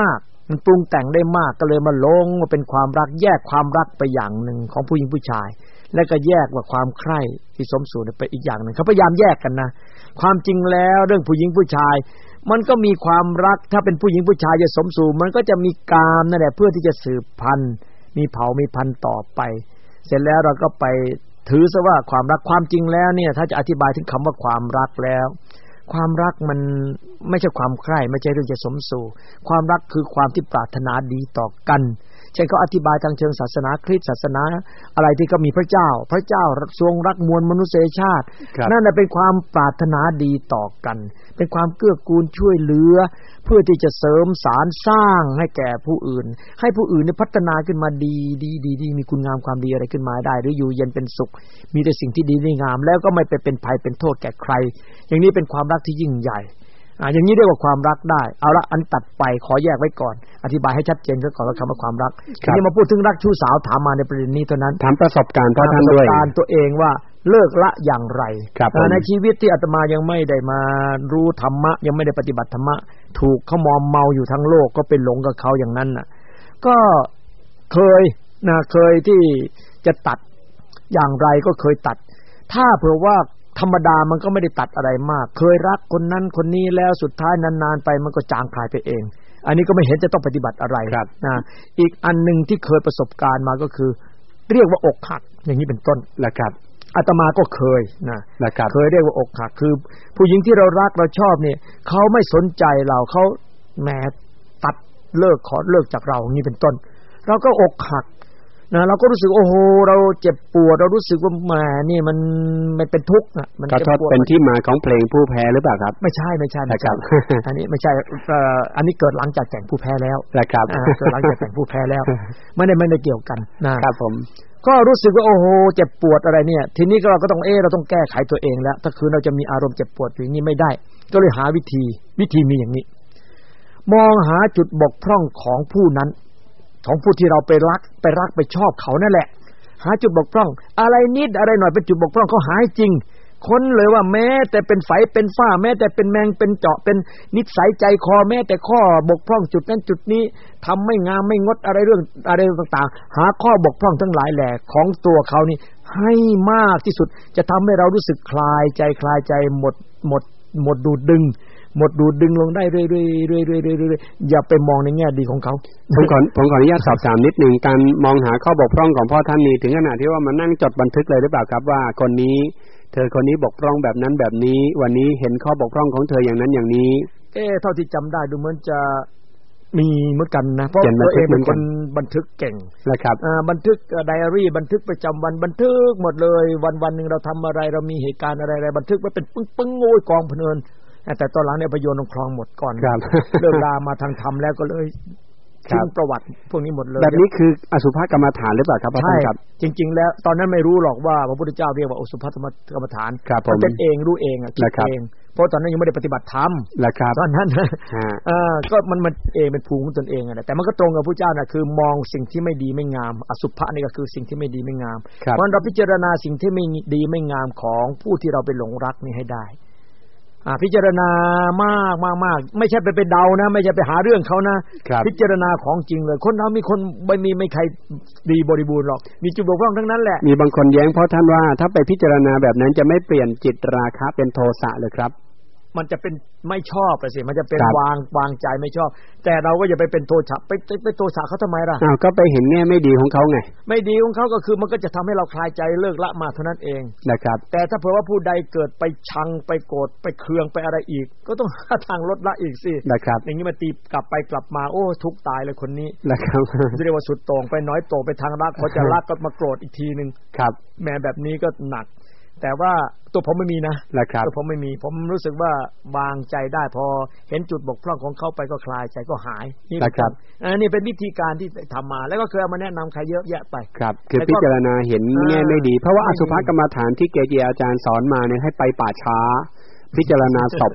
มันปรุงแต่งได้มากก็เลยมาลงมาเป็นความรักแยกความรักไปอย่างหนึ่งของผู้หญิงผู้ชายแล้วก็แยกว่าความใคร่ที่สมสู่ไปอีกอย่างหนึ่งเขาพยายามแยกกันนะความจริงแล้วเรื่องผู้หญิงผู้ชายมันก็มีความรักถ้าเป็นผู้หญิงผู้ชายจะสมสู่มันก็จะมีกามนั่นแหละเพื่อที่จะสืบพันธุ์มีเผ่ามีพันธุ์ต่อไปเสร็จแล้วเราก็ไปถือซะว่าความรักความจริงแล้วเนี่ยถ้าจะอธิบายถึงคำว่าความรักแล้วความรักมันไม่ใช่ความใคร่ไม่ใช่เรื่องจะสมสู่ความรักคือความที่ปรารถนาดีต่อกันเช่นเขาอธิบายทางเชิงศาสนาคริสต์ศาสนาอะไรที่ก็มีพระเจ้าพระเจ้าทรงรักมวลมนุษยชาตินั่นน่ะเป็นความปรารถนาดีต่อกันเป็นความเกื้อกูลช่วยเหลือเพื่อที่จะเสริมสารสร้างให้แก่ผู้อื่นให้ผู้อื่นได้พัฒนาขึ้นมาดีดีๆมีคุณงามความดีอะไรขึ้นมาได้หรืออยู่เย็นเป็นสุขมีแต่สิ่งที่ดีงามแล้วก็ไม่ไปเป็นภัยเป็นโทษแก่ใครอย่างนี้เป็นความรักที่ยิ่งใหญ่อ่าอย่างนี้เรียกว่าความรักได้เอาละอันตัดไปขอแยกไว้ก่อนอธิบายให้ชัดเจนซะก่อนว่าคำว่าความรักทีนี้มาพูดถึงรักชู้สาวถามมาในประเด็นนี้เท่านั้นถามประสบการณ์พ่อท่านด้วยประสบการณ์ตัวเองว่าเลิกละอย่างไรในชีวิตที่อาตมายังไม่ได้มารู้ธรรมะยังไม่ได้ปฏิบัติธรรมะถูกเขามอมเมาอยู่ทั้งโลกก็เป็นหลงกับเขาอย่างนั้นน่ะก็เคยนะเคยที่จะตัดอย่างไรก็เคยตัดถ้าเผื่อว่าธรรมดามันก็ไม่ได้ตัดอะไรมากเคยรักคนนั้นคนนี้แล้วสุดท้ายนานๆไปมันก็จางคลายไปเองอันนี้ก็ไม่เห็นจะต้องปฏิบัติอะไรนะอีกอันนึงที่เคยประสบการณ์มาก็คือเรียกว่าอกหักอย่างนี้เป็นต้นนะครับอาตมาก็เคยนะเคยเรียกว่าอกหักคือผู้หญิงที่เรารักเราชอบเนี่ยเขาไม่สนใจเราเขาแหมตัดเลิกขอเลิกจากเราอย่างนี้เป็นต้นเราก็อกหักนะเราก็รู้สึกโอ้โหเราเจ็บปวดเรารู้สึกว่าแหมนี่มันมันเป็นทุกข์อ่ะมันเจ็บปวดเป็นที่มาของเพลงผู้แพ้หรือเปล่าครับไม่ใช่ไม่ใช่ไม่ใช่อันนี้ไม่ใช่เอ่ออันนี้เกิดหลังจากแต่งผู้แพ้แล้วนะครับเกิดหลังจากแต่งผู้แพ้แล้วไม่ได้ไม่ได้เกี่ยวกันนะครับผมก็รู้สึกว่าโอ้โหเจ็บปวดอะไรเนี่ยทีนี้เราก็ต้องเออเราต้องแก้ไขตัวเองแล้วถ้าคือเราจะมีอารมณ์เจ็บปวดอย่างนี้ไม่ได้ก็เลยหาวิธีวิธีมีอย่างนี้มองหาจุดบกพร่องของผู้นั้นของผู้ที่เราไปรักไปรักไปชอบเขานั่นแหละหาจุดบกพร่องอะไรนิดอะไรหน่อยเป็นจุดบกพร่องเขาหาจริงค้นเลยว่าแม้แต่เป็นไฝเป็นฝ้าแม้แต่เป็นแมงเป็นเจาะเป็นนิสัยใจคอแม้แต่ข้อบกพร่องจุดนั้นจุดนี้ทำไม่งามไม่งดอะไรเรื่องอะไรต่างๆหาข้อบกพร่องทั้งหลายแหล่ของตัวเขานี่ให้มากที่สุดจะทำให้เรารู้สึกคลายใจคลายใจหมดหมดหมดดูดดึงหมดดูดดึงลงได้เรื่อยๆเรื่อยๆๆๆอย่าไปมองในแง่ดีของเขาผมขอผมขออนุญาตสอบถามนิดนึงการมองหาข้อบกพร่องของพ่อท่านนี้ถึงขนาดที่ว่ามานั่งจดบันทึกเลยหรือเปล่าครับว่าคนนี้เธอคนนี้บกพร่องแบบนั้นแบบนี้วันนี้เห็นข้อบกพร่องของเธออย่างนั้นอย่างนี้เอ๊ะเท่าที่จำได้ดูเหมือนจะมีเหมือนกันนะเพราะตัวเองเป็นคนบันทึกเก่งนะครับอ่าบันทึกไดอารี่บันทึกประจำวันบันทึกหมดเลยวันๆนึงเราทำอะไรเรามีเหตุการณ์อะไรๆบันทึกไว้เป็นปึ้งๆโอ้ยกองเพลินแต่ตอนหลังเนี่ยไปโยนลงคลองหมดก่อนเลิกลามาทางธรรมแล้วก็เลยทิ้งประวัติพวกนี้หมดเลยแบบนี้คืออสุภกรรมฐานหรือเปล่าครับพ่อท่านครับจริงๆแล้วตอนนั้นไม่รู้หรอกว่าพระพุทธเจ้าเรียกว่าอสุภกรรมฐานมันเป็นเองรู้เองอ่ะคิดเองเพราะตอนนั้นยังไม่ได้ปฏิบัติธรรมตอนนั้นเออก็มันมันเองเป็นภูมิของตนเองอ่ะแต่มันก็ตรงกับพระเจ้าน่ะคือมองสิ่งที่ไม่ดีไม่งามอสุภะนี่ก็คือสิ่งที่ไม่ดีไม่งามเพราะเราพิจารณาสิ่งที่ไม่ดีไม่งามของผู้ที่เราไปหลงรักนี่ให้ได้อ่าพิจารณามากมากมากไม่ใช่ไปไปเดานะไม่ใช่ไปหาเรื่องเขานะพิจารณาของจริงเลยคนเรามีคนไม่มีไม่ใครดีบริบูรณ์หรอกมีจุดบกพร่องทั้งนั้นแหละมีบางคนแย้งเพราะท่านว่าถ้าไปพิจารณาแบบนั้นจะไม่เปลี่ยนจิตราคะเป็นโทสะเลยครับมันจะเป็นไม่ชอบไปสิมันจะเป็นวางวางใจไม่ชอบแต่เราก็อย่าไปเป็นโทสะไปไปโทสะเขาทำไมล่ะอ้าวก็ไปเห็นแง่ไม่ดีของเขาไงไม่ดีของเขาก็คือมันก็จะทำให้เราคลายใจเลิกละมาเท่านั้นเองนะครับแต่ถ้าเผื่อว่าผู้ใดเกิดไปชังไปโกรธไปเคืองไปอะไรอีกก็ต้องหาทางลดละอีกสินะครับอย่างนี้มาตีกลับไปกลับมาโอ้ทุกตายเลยคนนี้นะครับเรียกว่าสุดโต่งไปน้อยโต่งไปทางรักพอจะรักก็มาโกรธอีกทีนึงครับแม้แบบนี้ก็หนักแต่ว่าตัวผมไม่มีนะตัวผมไม่มีผมรู้สึกว่าวางใจได้พอเห็นจุดบกพร่องของเขาไปก็คลายใจก็หายนี่นะครับอันนี้เป็นวิธีการที่ทำมาแล้วก็เคยเอามาแนะนำใครเยอะแยะไปครับคือพิจารณาเห็นแง่ไม่ดีเพราะว่าอสุภกรรมฐานที่เกจิอาจารย์สอนมาเนี่ยให้ไปป่าช้าพิจารณาศพ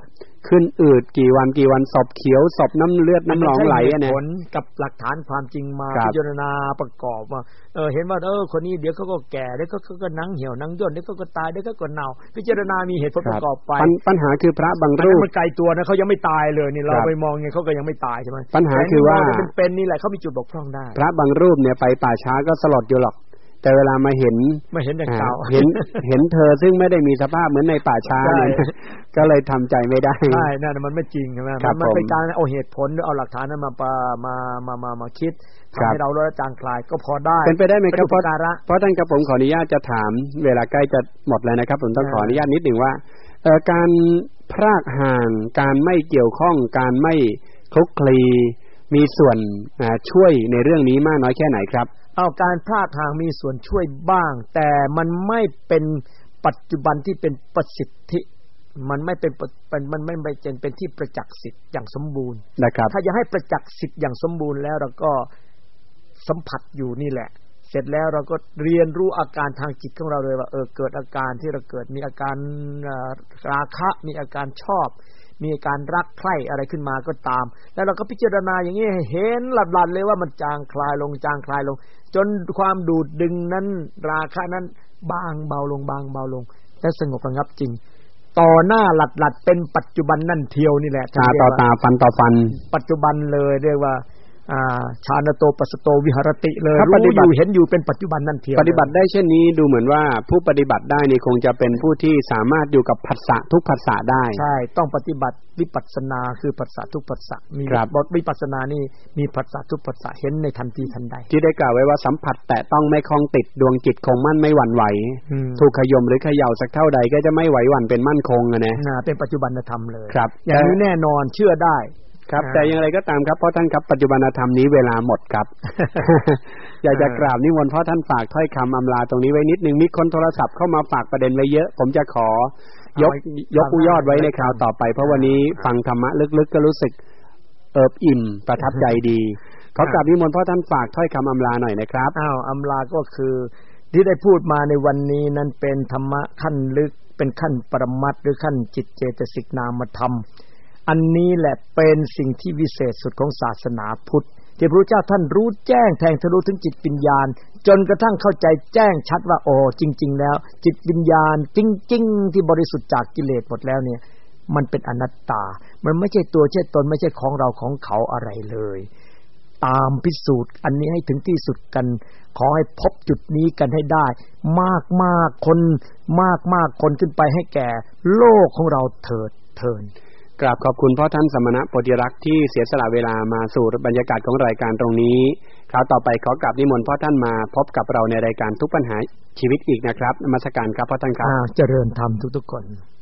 ขึ้นอืดกี่วันกี่วันศพเขียวศพน้ำเลือดน้ำหนองไหลอ่ะเนี่ยผลกับหลักฐานความจริงมาพิจารณาประกอบว่าเออเห็นว่าเออคนนี้เดี๋ยวเขาก็แก่เดี๋ยวเขาก็นั่งเหี่ยวนั่งย่นเดี๋ยวเขาก็ตายเดี๋ยวเขาก็เน่าพิจารณามีเหตุผลประกอบไปปัญหาคือพระบางรูปมันไกลตัวนะเขายังไม่ตายเลยนี่เราไปมองไงเขาก็ยังไม่ตายใช่ไหมปัญหาคือว่าเป็นนี่แหละเขามีจุดบกพร่องได้พระบางรูปเนี่ยไปป่าช้าก็สลดอยู่หรอกแต่เวลามาเห็นไม่เห็นอย่างเก่าเห็นเห็นเธอซึ่งไม่ได้มีสภาพเหมือนในป่าช้าเนี่ยก็เลยทำใจไม่ได้ใช่นั่นมันไม่จริงใช่ไหมมันเป็นการเอาเหตุผลเอาหลักฐานนั้นมามามามามาคิดทำให้เราลดจางคลายก็พอได้เป็นไปได้ไหมครับเพราะเพราะท่านกระผมขออนุญาตจะถามเวลาใกล้จะหมดแล้วนะครับผมต้องขออนุญาตนิดหนึ่งว่าการพรากห่างการไม่เกี่ยวข้องการไม่คลุกคลีมีส่วนช่วยในเรื่องนี้มากน้อยแค่ไหนครับเอาการพลาดทางมีส่วนช่วยบ้างแต่มันไม่เป็นปัจจุบันที่เป็นประสิทธิมันไม่เป็นมันไม่เป็นเป็นที่ประจักษ์สิทธิ์อย่างสมบูรณ์นะครับถ้าจะให้ประจักษ์สิทธิ์อย่างสมบูรณ์แล้วเราก็สัมผัสอยู่นี่แหละเสร็จแล้วเราก็เรียนรู้อาการทางจิตของเราเลยว่าเออเกิดอาการที่เราเกิดมีอาการราคะมีอาการชอบมีอาการรักใคร่อะไรขึ้นมาก็ตามแล้วเราก็พิจารณาอย่างนี้เห็นหลัดๆเลยว่ามันจางคลายลงจางคลายลงจนความดูดดึงนั้นราคะนั้นบางเบาลงบางเบาลงและสงบระงับจริงต่อหน้าหลัดๆเป็นปัจจุบันนั่นเทียวนี่แหละตาต่อตาฟันต่อฟันปัจจุบันเลยเรียกว่าอ่าฌานโตปัสสโตวิหรติเลยรู้อยู่เห็นอยู่เป็นปัจจุบันนั่นเทียวปฏิบัติได้เช่นนี้ดูเหมือนว่าผู้ปฏิบัติได้นี่คงจะเป็นผู้ที่สามารถอยู่กับผัสสะทุกผัสสะได้ใช่ต้องปฏิบัติวิปัสสนาคือผัสสะทุกผัสสะมีบทวิปัสสนานี่มีผัสสะทุกผัสสะเห็นในทันทีทันใดที่ได้กล่าวไว้ว่าสัมผัสแต่ต้องไม่คล้องติดดวงจิตคงมั่นไม่หวั่นไหวถูกขย่มหรือเขย่าสักเท่าใดก็จะไม่ไหวหวั่นเป็นมั่นคงอ่ะนะเป็นปัจจุบันธรรมเลยครับอย่างนี้แน่นอนเชื่อได้ครับแต่อย่างไรก็ตามครับเพราะท่านครับปัจจุบันธรรมนี้เวลาหมดครับ อยากจะกราบนิมนต์เพราะท่านฝากถ้อยคำอำลาตรงนี้ไว้นิดนึงมีคนโทรศัพท์เข้ามาฝากประเด็นไว้เยอะผมจะขอยกยกยอดไว้ในคราวต่อไปเพราะวันนี้ฟังธรรมะลึกๆก็รู้สึกเอิบอิ่มประทับใจดีขอกราบนิมนต์เพราะท่านฝากถ้อยคำอำลาหน่อยนะครับอ้าวอำลาก็คือที่ได้พูดมาในวันนี้นั้นเป็นธรรมะขั้นลึกเป็นขั้นปรมัตถ์หรือขั้นจิตเจตสิกนามธรรมอันนี้แหละเป็นสิ่งที่วิเศษสุดของศาสนาพุทธที่พระพุทธเจ้าท่านรู้แจ้งแทงทะลุถึงจิตวิญญาณจนกระทั่งเข้าใจแจ้งชัดว่าโอ้จริงๆแล้วจิตวิญญาณจริงๆที่บริสุทธิ์จากกิเลสหมดแล้วเนี่ยมันเป็นอนัตตามันไม่ใช่ตัวใช่ตนไม่ใช่ของเราของเขาอะไรเลยตามพิสูจน์อันนี้ให้ถึงที่สุดกันขอให้พบจุดนี้กันให้ได้มากๆคนมากๆคนขึ้นไปให้แก่โลกของเราเถิดเทินกราบขอบคุณพ่อท่านสมณะโพธิรักษ์ที่เสียสละเวลามาสู่บรรยากาศของรายการตรงนี้คราวต่อไปขอกราบนิมนต์พ่อท่านมาพบกับเราในรายการทุกปัญหาชีวิตอีกนะครับนมัสการครับพ่อท่านครับเจริญธรรมทุกๆคน